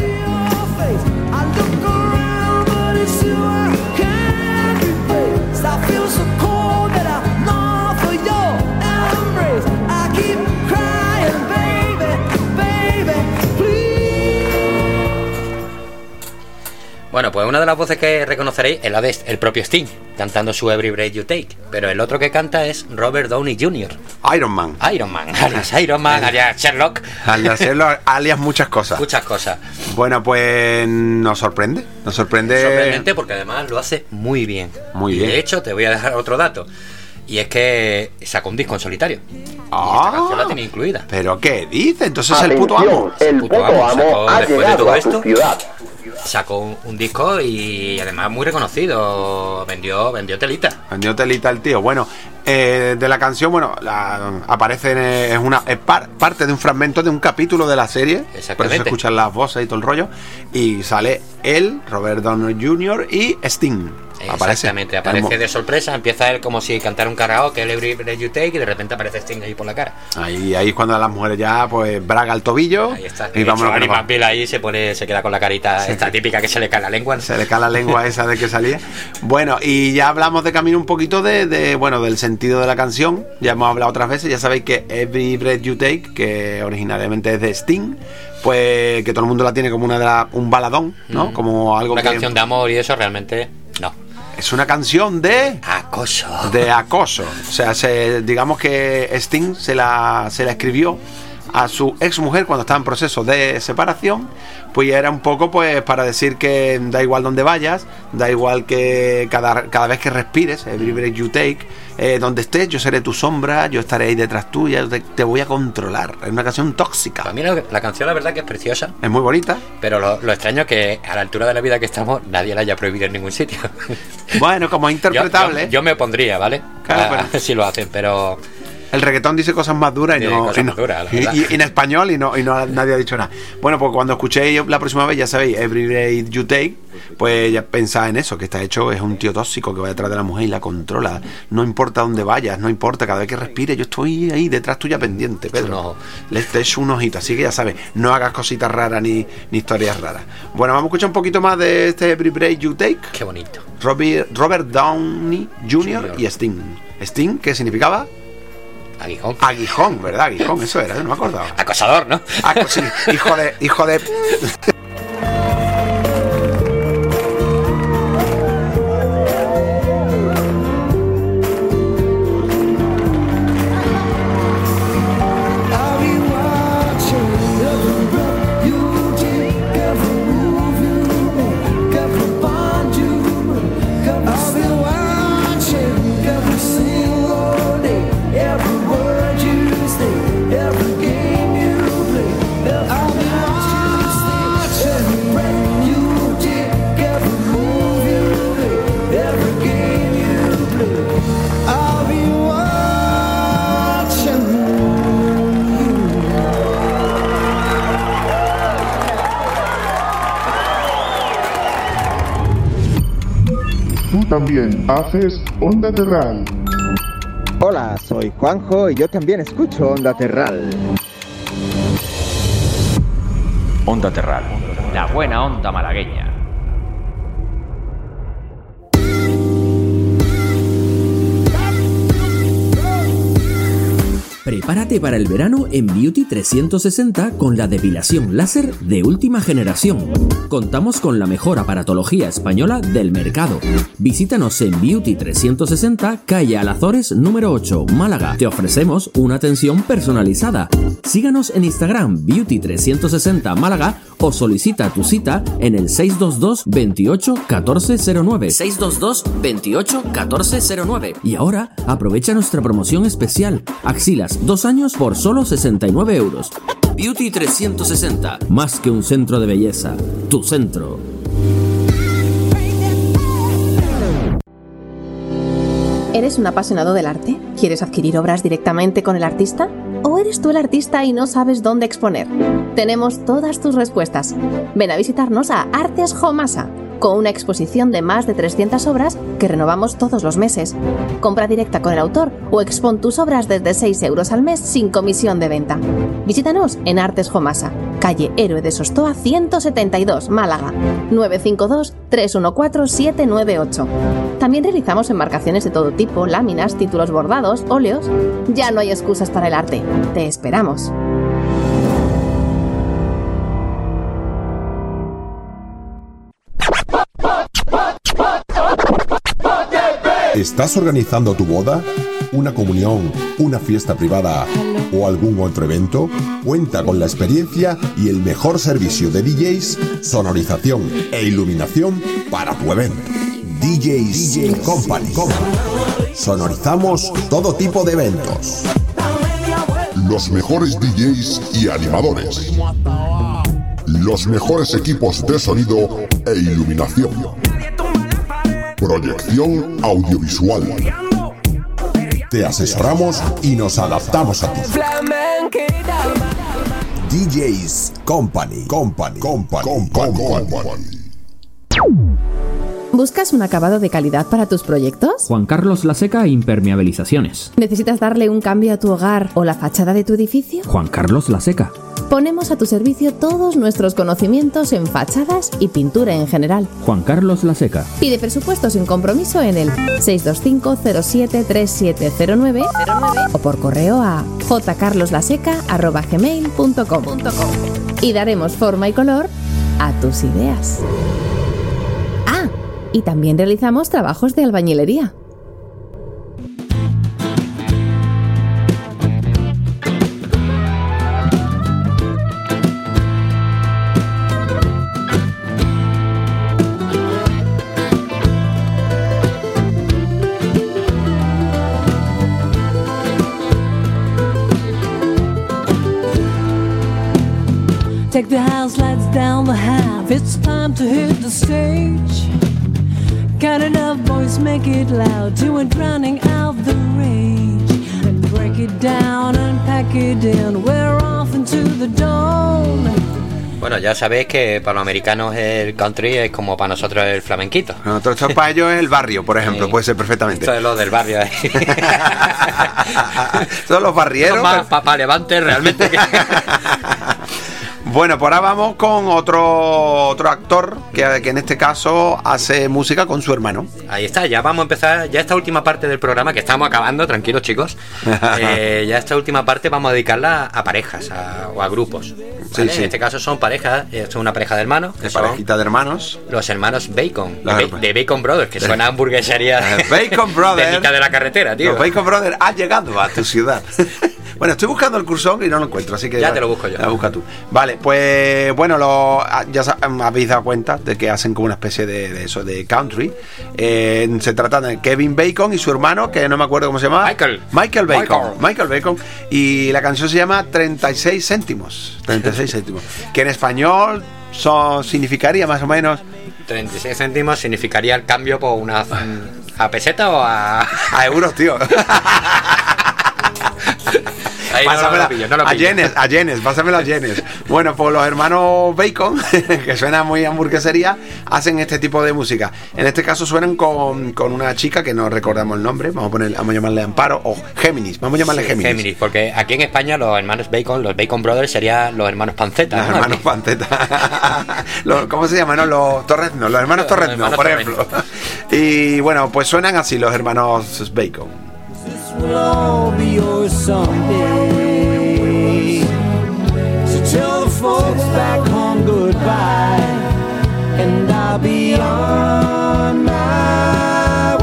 Bueno, pues una de las voces que reconoceréis es la de el propio Sting, cantando su Every Breath You Take. Pero el otro que canta es Robert Downey junior Iron Man. Iron Man, alias Iron Man, alias Sherlock. Alias Sherlock, alias muchas cosas. Muchas cosas. Bueno, pues nos sorprende. Nos sorprende. Sorprendente porque además lo hace muy bien. Muy bien. Y de hecho, te voy a dejar otro dato. Y es que sacó un disco en solitario. Ah, y esta canción la tenía incluida. ¿Pero qué dice? Entonces es el puto amo. El puto amo. Sacó, ha después de llegado todo a esto, tu ciudad. sacó un, un disco y además muy reconocido. Vendió, vendió telita. Vendió telita el tío. Bueno, eh, de la canción, bueno, la, aparece, en, es una es par, parte de un fragmento de un capítulo de la serie. Exactamente. Por eso se escuchan las voces y todo el rollo. Y sale él, Robert Downey junior y Sting. Exactamente, aparece, aparece de sorpresa, empieza él como si cantara un karaoke, el Every Breath You Take, y de repente aparece Sting ahí por la cara. Ahí, ahí es cuando las mujeres ya, pues, braga al tobillo. Ahí está. Y vamos a Ali McBeal ahí se pone, se queda con la carita sí, esta típica que se le cae la lengua. Se le cae la lengua esa de que salía. Bueno, y ya hablamos de camino un poquito de, de bueno, del sentido sentido de la canción, ya hemos hablado otras veces, ya sabéis que Every Breath You Take, que originalmente es de Sting, pues que todo el mundo la tiene como una de la, un baladón, ¿no? Mm. Como algo una que, canción de amor y eso realmente no. Es una canción de acoso. De acoso. O sea, se, digamos que Sting se la, se la escribió a su ex mujer cuando estaba en proceso de separación, pues ya era un poco pues para decir que da igual donde vayas, da igual que cada, cada vez que respires, every breath you take, eh, donde estés yo seré tu sombra, yo estaré ahí detrás tuya, te, te voy a controlar. Es una canción tóxica. Para mí la, la canción la verdad que es preciosa, es muy bonita, pero lo, lo extraño es que a la altura de la vida que estamos nadie la haya prohibido en ningún sitio. Bueno, como es interpretable, yo, yo, yo me opondría, ¿vale? Claro, a, pero... si lo hacen, pero el reggaetón dice cosas más duras y no, y, no dura, y, y, y en español y no, y no nadie ha dicho nada. Bueno, pues cuando escuchéis la próxima vez, ya sabéis, Every Breath You Take, pues ya pensad en eso, que está hecho, es un tío tóxico que va detrás de la mujer y la controla. No importa dónde vayas, no importa, cada vez que respire, yo estoy ahí detrás tuya pendiente, Pedro. Le te echo un ojito, así que ya sabes, no hagas cositas raras ni, ni historias raras. Bueno, vamos a escuchar un poquito más de este Every Breath You Take. Qué bonito. Robert, Robert Downey junior, junior y Sting. Sting, ¿qué significaba? Aguijón. Aguijón, ¿verdad? Aguijón, eso era, no me acordaba. Acosador, ¿no? Acos- sí, hijo de... Hijo de... También haces Onda Terral. Hola, soy Juanjo y yo también escucho Onda Terral. Onda Terral, la buena onda malagueña. Prepárate para el verano en Beauty trescientos sesenta con la depilación láser de última generación. Contamos con la mejor aparatología española del mercado. Visítanos en Beauty trescientos sesenta, calle Alazores número ocho, Málaga. Te ofrecemos una atención personalizada. Síganos en Instagram Beauty trescientos sesenta Málaga o solicita tu cita en el seis dos dos, veintiocho, catorce cero nueve. seis dos dos, veintiocho, catorce cero nueve. Y ahora aprovecha nuestra promoción especial. Axilas dos años por solo sesenta y nueve euros. Beauty trescientos sesenta, más que un centro de belleza, tu centro. ¿Eres un apasionado del arte? ¿Quieres adquirir obras directamente con el artista? ¿O eres tú el artista y no sabes dónde exponer? Tenemos todas tus respuestas. Ven a visitarnos a Artes Jomasa, con una exposición de más de trescientas obras que renovamos todos los meses. Compra directa con el autor o expon tus obras desde seis euros al mes sin comisión de venta. Visítanos en Artes Jomasa, calle Héroe de Sostoa ciento setenta y dos, Málaga, nueve cinco dos, tres uno cuatro, siete nueve ocho. También realizamos enmarcaciones de todo tipo, láminas, títulos bordados, óleos. Ya no hay excusas para el arte. Te esperamos. ¿Estás organizando tu boda, una comunión, una fiesta privada o algún otro evento? Cuenta con la experiencia y el mejor servicio de D Js, sonorización e iluminación para tu evento. D Js, D Js Company. Sonorizamos todo tipo de eventos. Los mejores D Js y animadores. Los mejores equipos de sonido e iluminación. Proyección audiovisual. Te asesoramos y nos adaptamos a ti. D Js Company. Company. Company. Company. Company. ¿Buscas un acabado de calidad para tus proyectos? Juan Carlos Laseca Impermeabilizaciones. ¿Necesitas darle un cambio a tu hogar o la fachada de tu edificio? Juan Carlos Laseca. Ponemos a tu servicio todos nuestros conocimientos en fachadas y pintura en general. Juan Carlos Laseca. Pide presupuesto sin compromiso en el seis dos cinco cero siete tres siete cero nueve o por correo a j carlos laseca arroba gmail punto com y daremos forma y color a tus ideas. Ah, y también realizamos trabajos de albañilería. Take the house lights down the half. It's time to hit the stage. Got enough voice, make it loud to it drowning out the rage. And break it down and pack it in. We're off into the dawn. Bueno, ya sabéis que para los americanos el country es como para nosotros el flamenquito. Para nosotros, para ellos es el barrio, por ejemplo, sí. Puede ser perfectamente. Esto es lo del barrio ahí. Son los barrieros. Son más papá levante realmente que... Bueno, por ahora vamos con otro otro actor que, que en este caso hace música con su hermano. Ahí está, ya vamos a empezar ya esta última parte del programa que estamos acabando, tranquilos chicos. eh, ya esta última parte vamos a dedicarla a parejas a, o a grupos. ¿Vale? Sí, sí. En este caso son parejas, es una pareja de hermanos. De parejita de hermanos. Los hermanos Bacon, de, ba- de Bacon Brothers, que suena a hamburguesería. Bacon Brothers. De mitad de la carretera, tío. Los Bacon Brothers han llegado a tu ciudad. Bueno, estoy buscando el cursor y no lo encuentro, así que... Ya te lo busco yo. La busca tú. Vale, pues bueno, lo, ya habéis dado cuenta de que hacen como una especie de, de eso, de country. Eh, se trata de Kevin Bacon y su hermano, que no me acuerdo cómo se llama. Michael. Michael Bacon. Michael, Michael Bacon. Y la canción se llama treinta y seis céntimos. treinta y seis céntimos. Que en español son, significaría más o menos... treinta y seis céntimos significaría el cambio por una... ¿A peseta o a...? A euros, tío. Ahí pásamela, no lo pillo, no lo pillo. A yenes, a yenes, pásamelo a yenes. Bueno, pues los hermanos Bacon, que suena muy hamburguesería, hacen este tipo de música. En este caso suenan con, con una chica que no recordamos el nombre, vamos a poner, vamos a llamarle Amparo o Géminis, vamos a llamarle sí, Géminis. Géminis, porque aquí en España los hermanos Bacon, los Bacon Brothers serían los hermanos Panceta. Los ¿no? hermanos Aquí. Panceta. los, ¿Cómo se llaman? No? Los Torreznos, los hermanos Torreznos, por ejemplo. Y bueno, pues suenan así los hermanos Bacon. Will all be yours someday. So tell the folks back home goodbye, and I'll be on my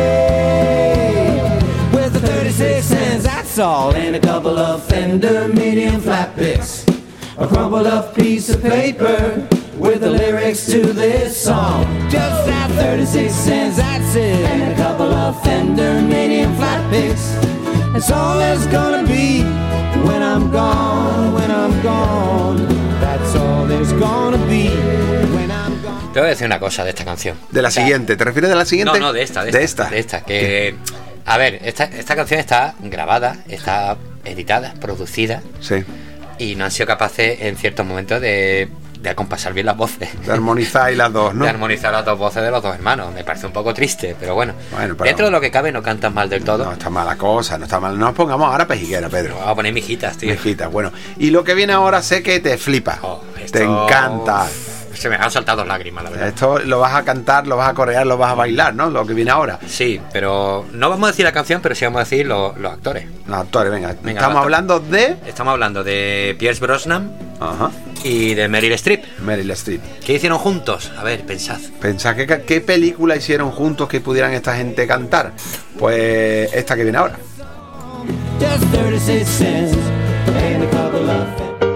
way. With the thirty-six cents, that's all, and a couple of Fender medium flat picks, a crumpled up piece of paper with the lyrics to this song. Just that thirty-six cents, that's it, and a couple of Fender medium flat picks. That's all there's gonna be when I'm gone, when I'm gone. That's all there's gonna be when I'm gone. Te voy a decir una cosa de esta canción. De la o sea, siguiente, ¿te refieres de la siguiente? No, no, de esta, de, de esta, esta. De esta, que... A ver, esta, esta canción está grabada, está editada, producida. Sí. Y no han sido capaces en ciertos momentos de... de acompasar bien las voces. De armonizar y las dos, ¿no? De armonizar las dos voces de los dos hermanos. Me parece un poco triste, pero bueno. bueno pero dentro de lo que cabe no cantan mal del todo. No está mala cosa, no está mal. No nos pongamos ahora pejiguera, Pedro. Vamos a poner mijitas, tío. Mijitas, bueno. Y lo que viene ahora sé que te flipa. Oh, esto... Te encanta. Se me han saltado lágrimas, la verdad. Esto lo vas a cantar, lo vas a corear, lo vas a bailar, ¿no? Lo que viene ahora. Sí, pero no vamos a decir la canción, pero sí vamos a decir los, los actores. Los actores, venga. venga Estamos hablando de... Estamos hablando de Pierce Brosnan. Ajá. Y de Meryl Streep. Meryl Streep. ¿Qué hicieron juntos? A ver, pensad. Pensad, ¿qué, qué película hicieron juntos que pudieran esta gente cantar? Pues esta que viene ahora. Just thirty-six cents and a couple of...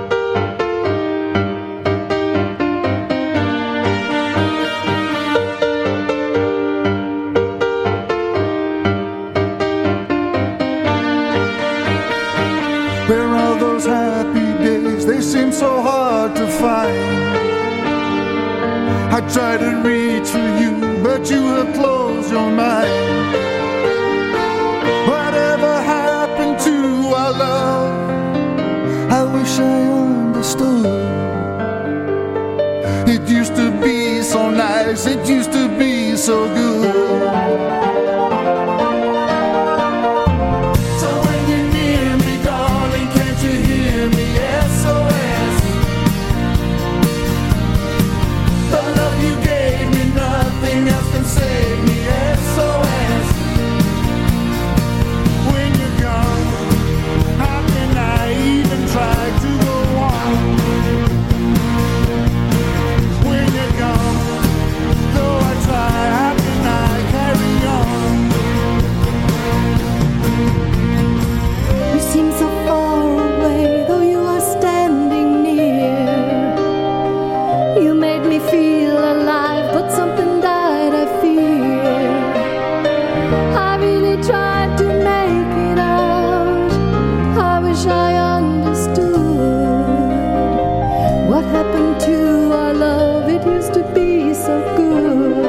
Where are those happy days? They seem so hard to find. I try to reach for you, but you have closed your mind. Whatever happened to our love? I wish I understood. It used to be so nice, it used to be so good. So when you're near me, darling, can't you hear me? S O S. so good.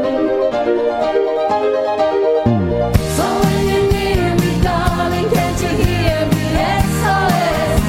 So when you're near me, darling, can't you hear me? S O S.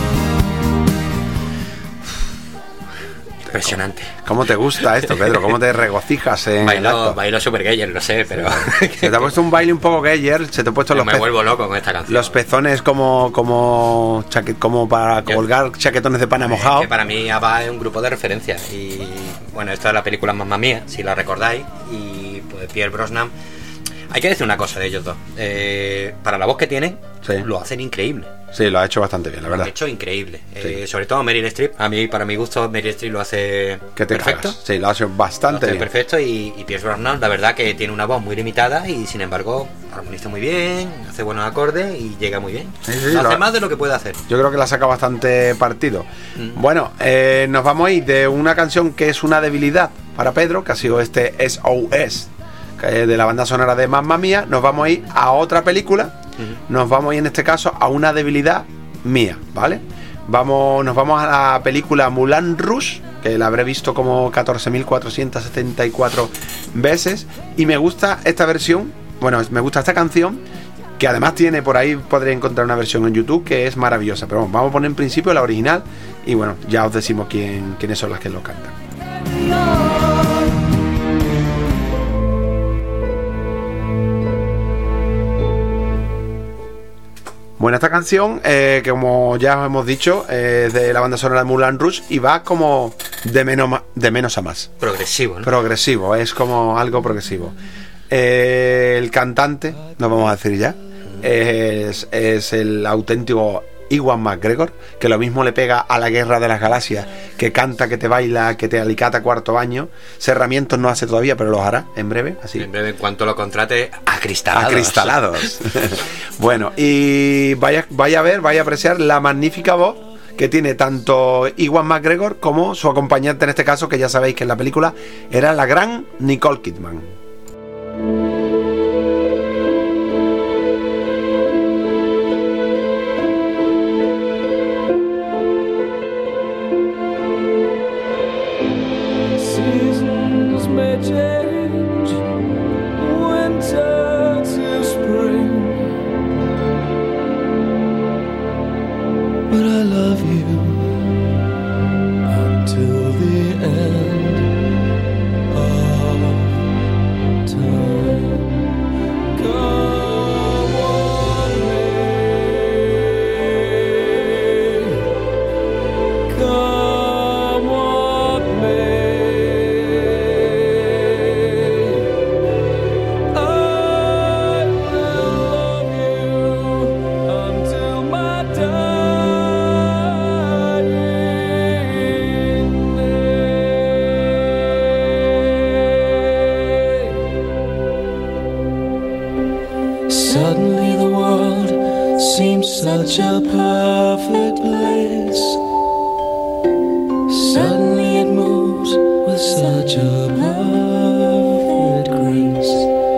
Impresionante. ¿Cómo te gusta esto, Pedro? ¿Cómo te regocijas en el Bailo, acto? bailo super gayer, lo sé, pero... Se te ha puesto un baile un poco gayer, se te ha puesto Yo los, me pe- vuelvo loco con esta canción. los pezones como como chaque- como para colgar chaquetones de pana Es mojado. que para mí ABBA es un grupo de referencia. Y bueno, esta es la película Mamma Mía, si la recordáis. Y pues Pierce Brosnan. Hay que decir una cosa de ellos dos. Eh, para la voz que tienen, Sí. lo hacen increíble. Sí, lo ha hecho bastante bien, la Lo han verdad. hecho increíble. Sí. Eh, sobre todo Meryl Streep. A mí, para mi gusto, Meryl Streep lo hace Que te perfecto. cagas. Sí, lo ha hecho bastante Lo hace bien. perfecto. Y, y Pierce Brosnan, la verdad que tiene una voz muy limitada y sin embargo armoniza muy bien, hace buenos acordes y llega muy bien. Sí, sí, Lo hace lo- más de lo que puede hacer. Yo creo que la saca bastante partido. Mm. Bueno, eh, nos vamos a ir de una canción que es una debilidad para Pedro, que ha sido este S O S, que es de la banda sonora de Mamma Mía. Nos vamos a ir a otra película. Nos vamos a ir en este caso a una debilidad mía, ¿vale? Vamos, nos vamos a la película Moulin Rouge, que la habré visto como catorce mil cuatrocientas setenta y cuatro veces. Y me gusta esta versión, bueno, me gusta esta canción, que además tiene, por ahí podré encontrar una versión en YouTube que es maravillosa. Pero bueno, vamos a poner en principio la original y bueno, ya os decimos quién, quiénes son las que lo cantan. Bueno, esta canción, eh, que como ya os hemos dicho, eh, es de la banda sonora de Moulin Rouge y va como de menos, ma- de menos a más. Progresivo, ¿no? Progresivo, es como algo progresivo. Eh, el cantante, no vamos a decir ya, es, es el auténtico Ewan McGregor, que lo mismo le pega a la Guerra de las Galaxias, que canta, que te baila, que te alicata cuarto baño. Cerramientos no hace todavía, pero los hará en breve, así. En breve, en cuanto lo contrate, acristalados. Acristalados. Bueno, y vaya, vaya a ver, vaya a apreciar la magnífica voz que tiene tanto Ewan McGregor como su acompañante en este caso, que ya sabéis que en la película era la gran Nicole Kidman. Seasons may change, winter to spring, but I love you until the end of time. Come on, May. Come on, May. I will love you until my dying day. Suddenly the world seems such a perfect place. Suddenly it moves with such a perfect grace.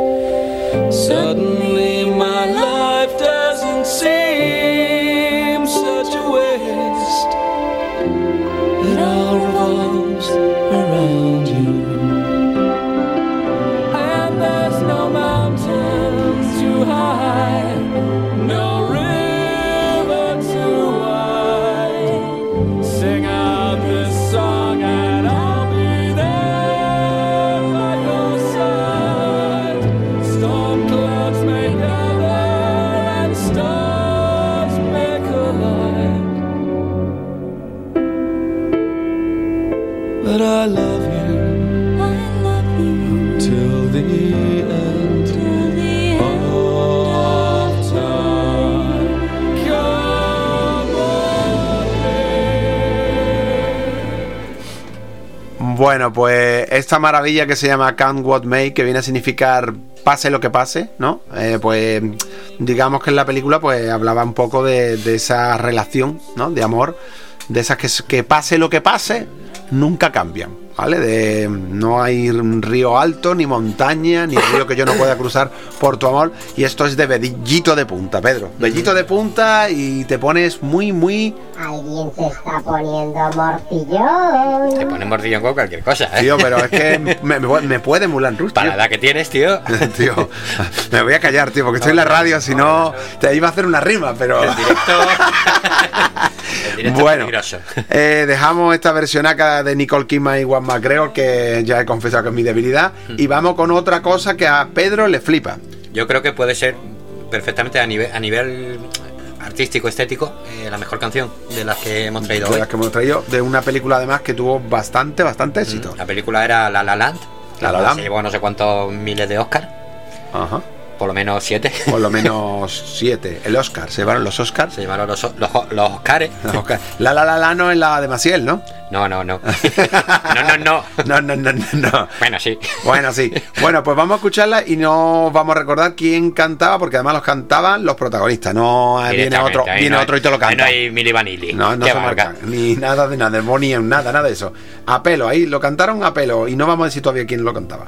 Suddenly my life doesn't seem such a waste. It all revolves around you. And there's no mountain too high, no river too wide. Sing out this song and I'll be there by your side. Storm clouds may gather and stars may collide, but I love you. I love you till the end of time. Come on, Bueno, pues esta maravilla que se llama Come What May, que viene a significar pase lo que pase, ¿no? Eh, pues digamos que en la película pues hablaba un poco de, de esa relación, ¿no? De amor, de esas que, que pase lo que pase, nunca cambian, ¿vale? De, no hay río alto, ni montaña, ni río que yo no pueda cruzar por tu amor. Y esto es de Bellito de Punta, Pedro. Bellito de Punta, y te pones muy, muy... Alguien se está poniendo morcillón. Te pones morcillón con cualquier cosa, ¿eh? Tío, pero es que me, me, me puede Moulin Rouge, para la edad que tienes, tío. Tío, me voy a callar, tío, porque estoy en la radio, si no, te iba a hacer una rima, pero... El directo... El directo bueno, es peligroso. Eh, dejamos esta versionaca de Nicole Kidman y Juan McGregor, que ya he confesado que es mi debilidad, y vamos con otra cosa que a Pedro le flipa. Yo creo que puede ser perfectamente a nivel, a nivel artístico, estético, eh, la mejor canción de las que hemos traído de hoy. las que hemos traído, de una película además que tuvo bastante, bastante éxito. Mm, la película era La La Land. La La Land. Se llevó no sé cuántos miles de Oscar. Ajá. Por lo menos siete. Por lo menos siete. El Oscar. ¿Se llevaron los Oscars? Se llevaron los, los, los Oscars. Los Oscars. La La La La no es la de Maciel, ¿no? No, no, no. No, no, no. No, no, no, no, no. Bueno, sí. Bueno, sí. Bueno, pues vamos a escucharla y no vamos a recordar quién cantaba, porque además los cantaban los protagonistas. No viene otro, viene no otro y te lo hay, canta. No hay Milli Vanilli. No, no se marca. Ni nada de nada, de Bonnie, nada, nada de eso. A pelo, ahí lo cantaron a pelo y no vamos a decir todavía quién lo cantaba.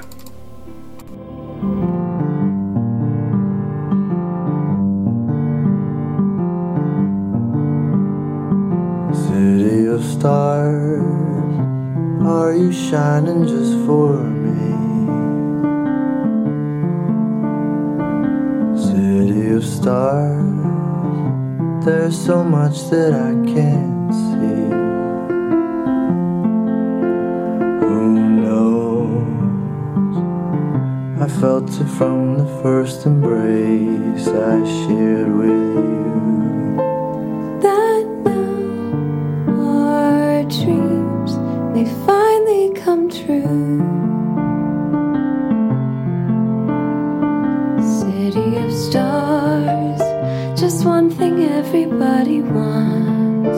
City of stars, are you shining just for me? City of stars, there's so much that I can't see. Who knows? I felt it from the first embrace I shared with you. That our dreams may finally come true. City of stars, just one thing everybody wants.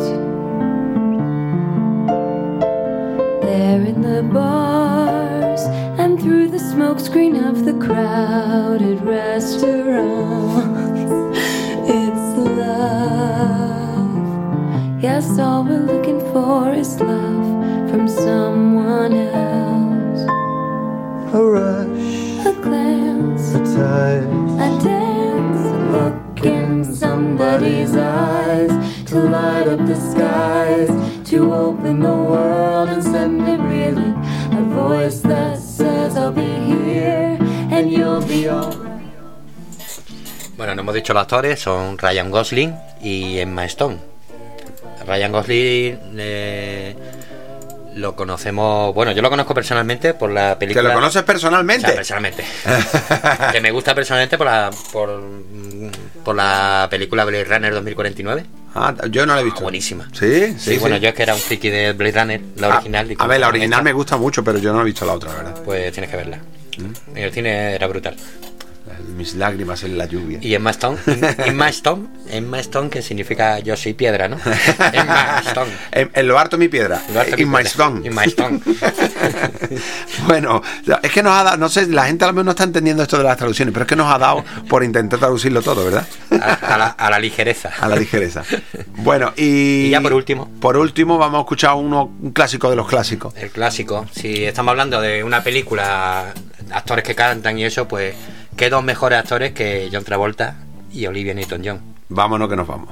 There in the bars and through the smokescreen of the crowded restaurants, it's love. Yes, all we're looking for is love from someone else. A rush, a glance, a touch, a dance, a look in somebody's eyes, to light up the skies, to open the world and send it reeling. A voice that says I'll be here and you'll be alright. Bueno, no hemos dicho los actores, son Ryan Gosling y Emma Stone. Ryan Gosling eh, lo conocemos, bueno, yo lo conozco personalmente por la película. ¿Que lo conoces personalmente? O sea, personalmente. Que me gusta personalmente por la por, por la película Blade Runner dos mil cuarenta y nueve. Ah, yo no la he visto. Ah, buenísima. Sí, sí, sí, sí. Bueno, yo es que era un friki de Blade Runner, la Ah, original. Y a ver, la original me gusta mucho, pero yo no he visto la otra, ¿verdad? Pues tienes que verla. ¿Mm? El cine era brutal. Mis lágrimas en la lluvia. Y Emma Stone, Emma Stone, Emma Stone, que significa yo soy piedra, ¿no? Emma Stone. En, en lo harto mi piedra. In my stone. In my stone. Bueno, es que nos ha dado, no sé, la gente a lo mejor no está entendiendo esto de las traducciones, pero es que nos ha dado por intentar traducirlo todo, ¿verdad? A, a, la, a la ligereza. A la ligereza. Bueno, y, y ya por último. Por último vamos a escuchar uno, un clásico de los clásicos. El clásico. Si estamos hablando de una película, actores que cantan y eso, pues qué dos mejores actores que John Travolta y Olivia Newton-John. Vámonos que nos vamos.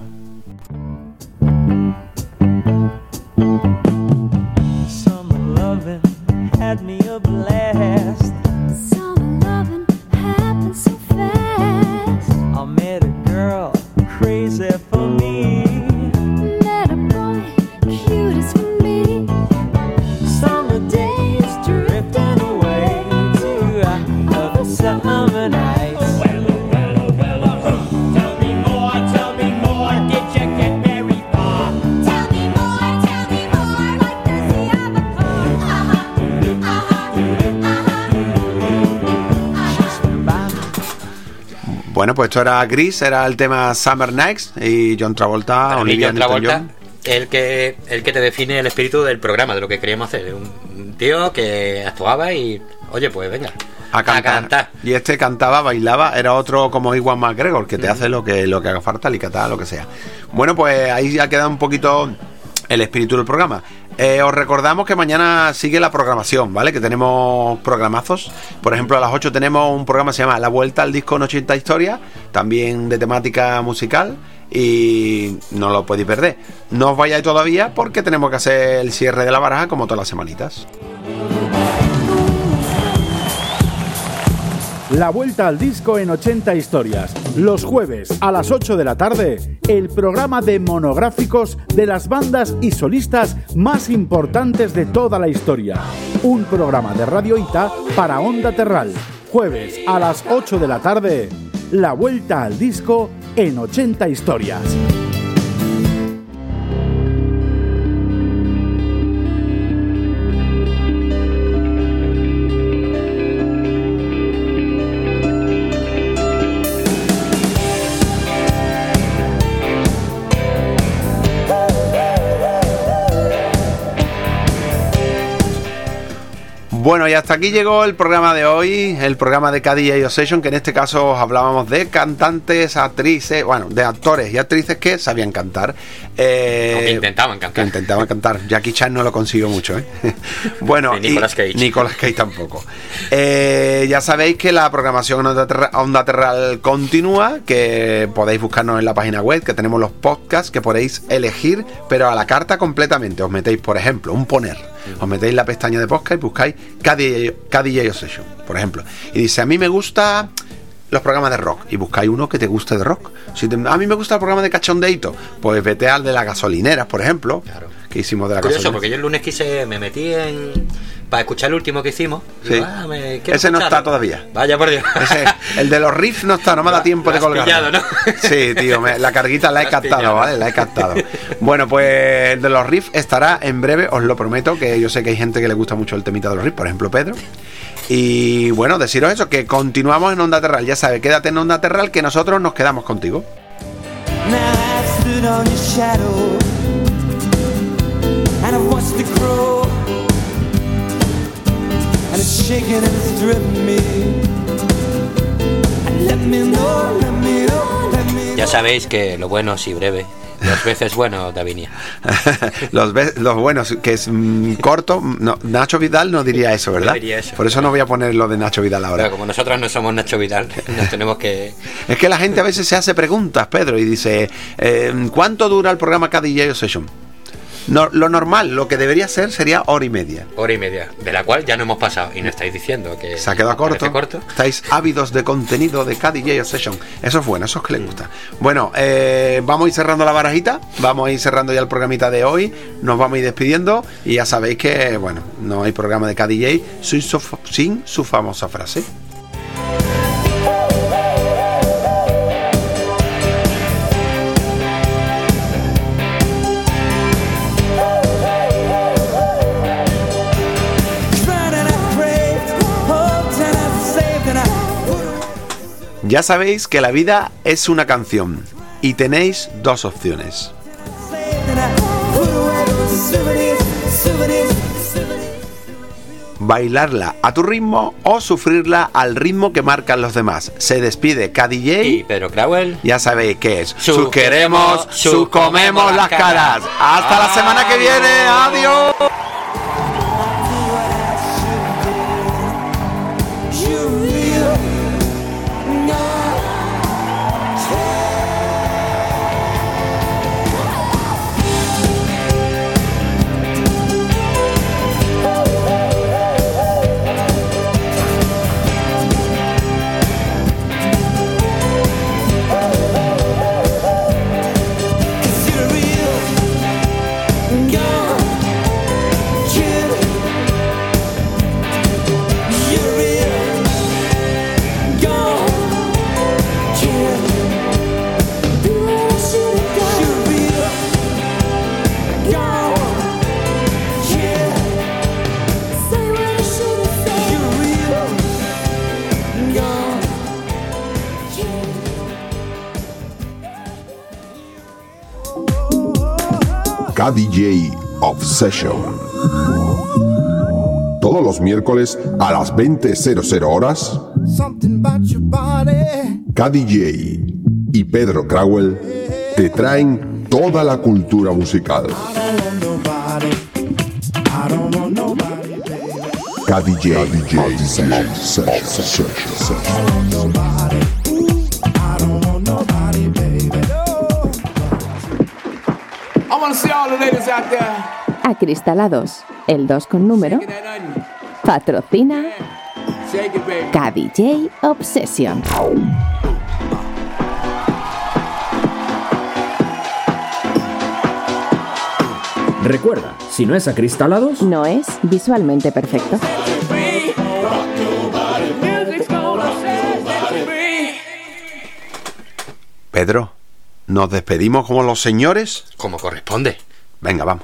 Summer loving had me a blast. Summer loving happened so fast. I met a girl crazy for me. Met a boy cute as for me. Summer days drifting away to other summer nights. Bueno, pues esto era Gris, era el tema Summer Nights y John Travolta, Para mí, Olivia John Travolta, Newton-John. el que el que te define el espíritu del programa, de lo que queríamos hacer. Un, un tío que actuaba y, oye, pues venga, A cantar. a cantar. Y este cantaba, bailaba, era otro como Iwan McGregor, que te mm. hace lo que, lo que haga falta, licatá, lo que sea. Bueno, pues ahí ya queda un poquito el espíritu del programa. Eh, os recordamos que mañana sigue la programación, ¿vale? Que tenemos programazos. Por ejemplo, a las ocho tenemos un programa que se llama La Vuelta al Disco en ochenta Historias, también de temática musical, y no lo podéis perder. No os vayáis todavía porque tenemos que hacer el cierre de la baraja como todas las semanitas. La Vuelta al Disco en ochenta Historias. Los jueves a las ocho de la tarde, el programa de monográficos de las bandas y solistas más importantes de toda la historia. Un programa de Radio Ita para Onda Terral. Jueves a las ocho de la tarde, La Vuelta al Disco en ochenta Historias. Bueno, y hasta aquí llegó el programa de hoy, el programa de K D J Obsession, que en este caso os hablábamos de cantantes, actrices, bueno, de actores y actrices que sabían cantar. Eh, o que intentaban cantar. Que intentaban cantar. Jackie Chan no lo consiguió mucho, ¿eh? Bueno, Ni Nicolas Cage. Nicolas Cage tampoco. Eh, ya sabéis que la programación en Onda Terral, Onda Terral continúa, que podéis buscarnos en la página web, que tenemos los podcasts que podéis elegir, pero a la carta completamente. Os metéis, por ejemplo, un poner. Os metéis la pestaña de podcast y buscáis K D J Obsession, por ejemplo. Y dice, a mí me gusta los programas de rock. Y buscáis uno que te guste de rock. Si te, a mí me gusta el programa de cachondeito, pues vete al de las gasolineras, por ejemplo. Claro. Que hicimos de la Curioso, gasolina. porque yo el lunes quise, me metí en... para escuchar el último que hicimos. Sí. Digo, ah, me quiero Ese no escucharlo. está todavía. Vaya por Dios. Ese, el de los riffs no está, no me da tiempo Lo de has colgar. pillado, ¿no? Sí, tío, me, la carguita la he Lo has captado, pillado. ¿vale? La he captado. Bueno, pues el de los riffs estará en breve, os lo prometo, que yo sé que hay gente que le gusta mucho el temita de los riffs, por ejemplo Pedro. Y bueno, deciros eso, que continuamos en Onda Terral. Ya sabes, quédate en Onda Terral, que nosotros nos quedamos contigo. Now I stood on your shadow and I watched it grow and it's shaking and it's driven me and let me know, let me know, let me know. Ya sabéis que lo bueno sí breve. Dos veces bueno, Davinia. los, ve- los buenos, que es mm, corto. No, Nacho Vidal no diría eso, ¿verdad? No diría eso. Por eso no voy a poner lo de Nacho Vidal ahora. Pero como nosotros no somos Nacho Vidal, nos tenemos que... Es que la gente a veces se hace preguntas, Pedro, y dice, eh, ¿cuánto dura el programa K D J Obsession? No, lo normal, lo que debería ser sería hora y media. Hora y media, de la cual ya no hemos pasado. Y no estáis diciendo que... Se ha quedado corto. corto. Estáis ávidos de contenido de K D J Obsession. Eso es bueno, eso es que les gusta. Bueno, eh, vamos a ir cerrando la barajita. Vamos a ir cerrando ya el programita de hoy. Nos vamos a ir despidiendo. Y ya sabéis que, bueno, no hay programa de K D J sin su, sin su famosa frase. Ya sabéis que la vida es una canción y tenéis dos opciones. Bailarla a tu ritmo o sufrirla al ritmo que marcan los demás. Se despide K D J y Pedro Crowell. Ya sabéis qué es. Sus Sus queremos, sus comemos las caras. Hasta la semana que viene. Adiós. K D J Obsession. Todos los miércoles a las veinte horas, Something about your body. K D J y Pedro Crowell te traen toda la cultura musical. I don't want nobody K D J Session. Acristalados, el dos con número, patrocina K D J Obsession. Recuerda, si no es acristalados, no es visualmente perfecto. Pedro, ¿nos despedimos como los señores? Como corresponde. Venga, vamos.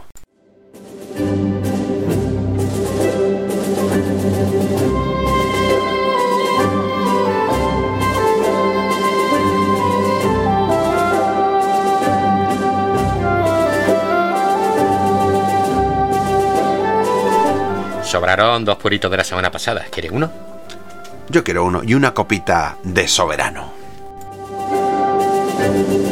Sobraron dos puritos de la semana pasada. ¿Quieres uno? Yo quiero uno y una copita de soberano.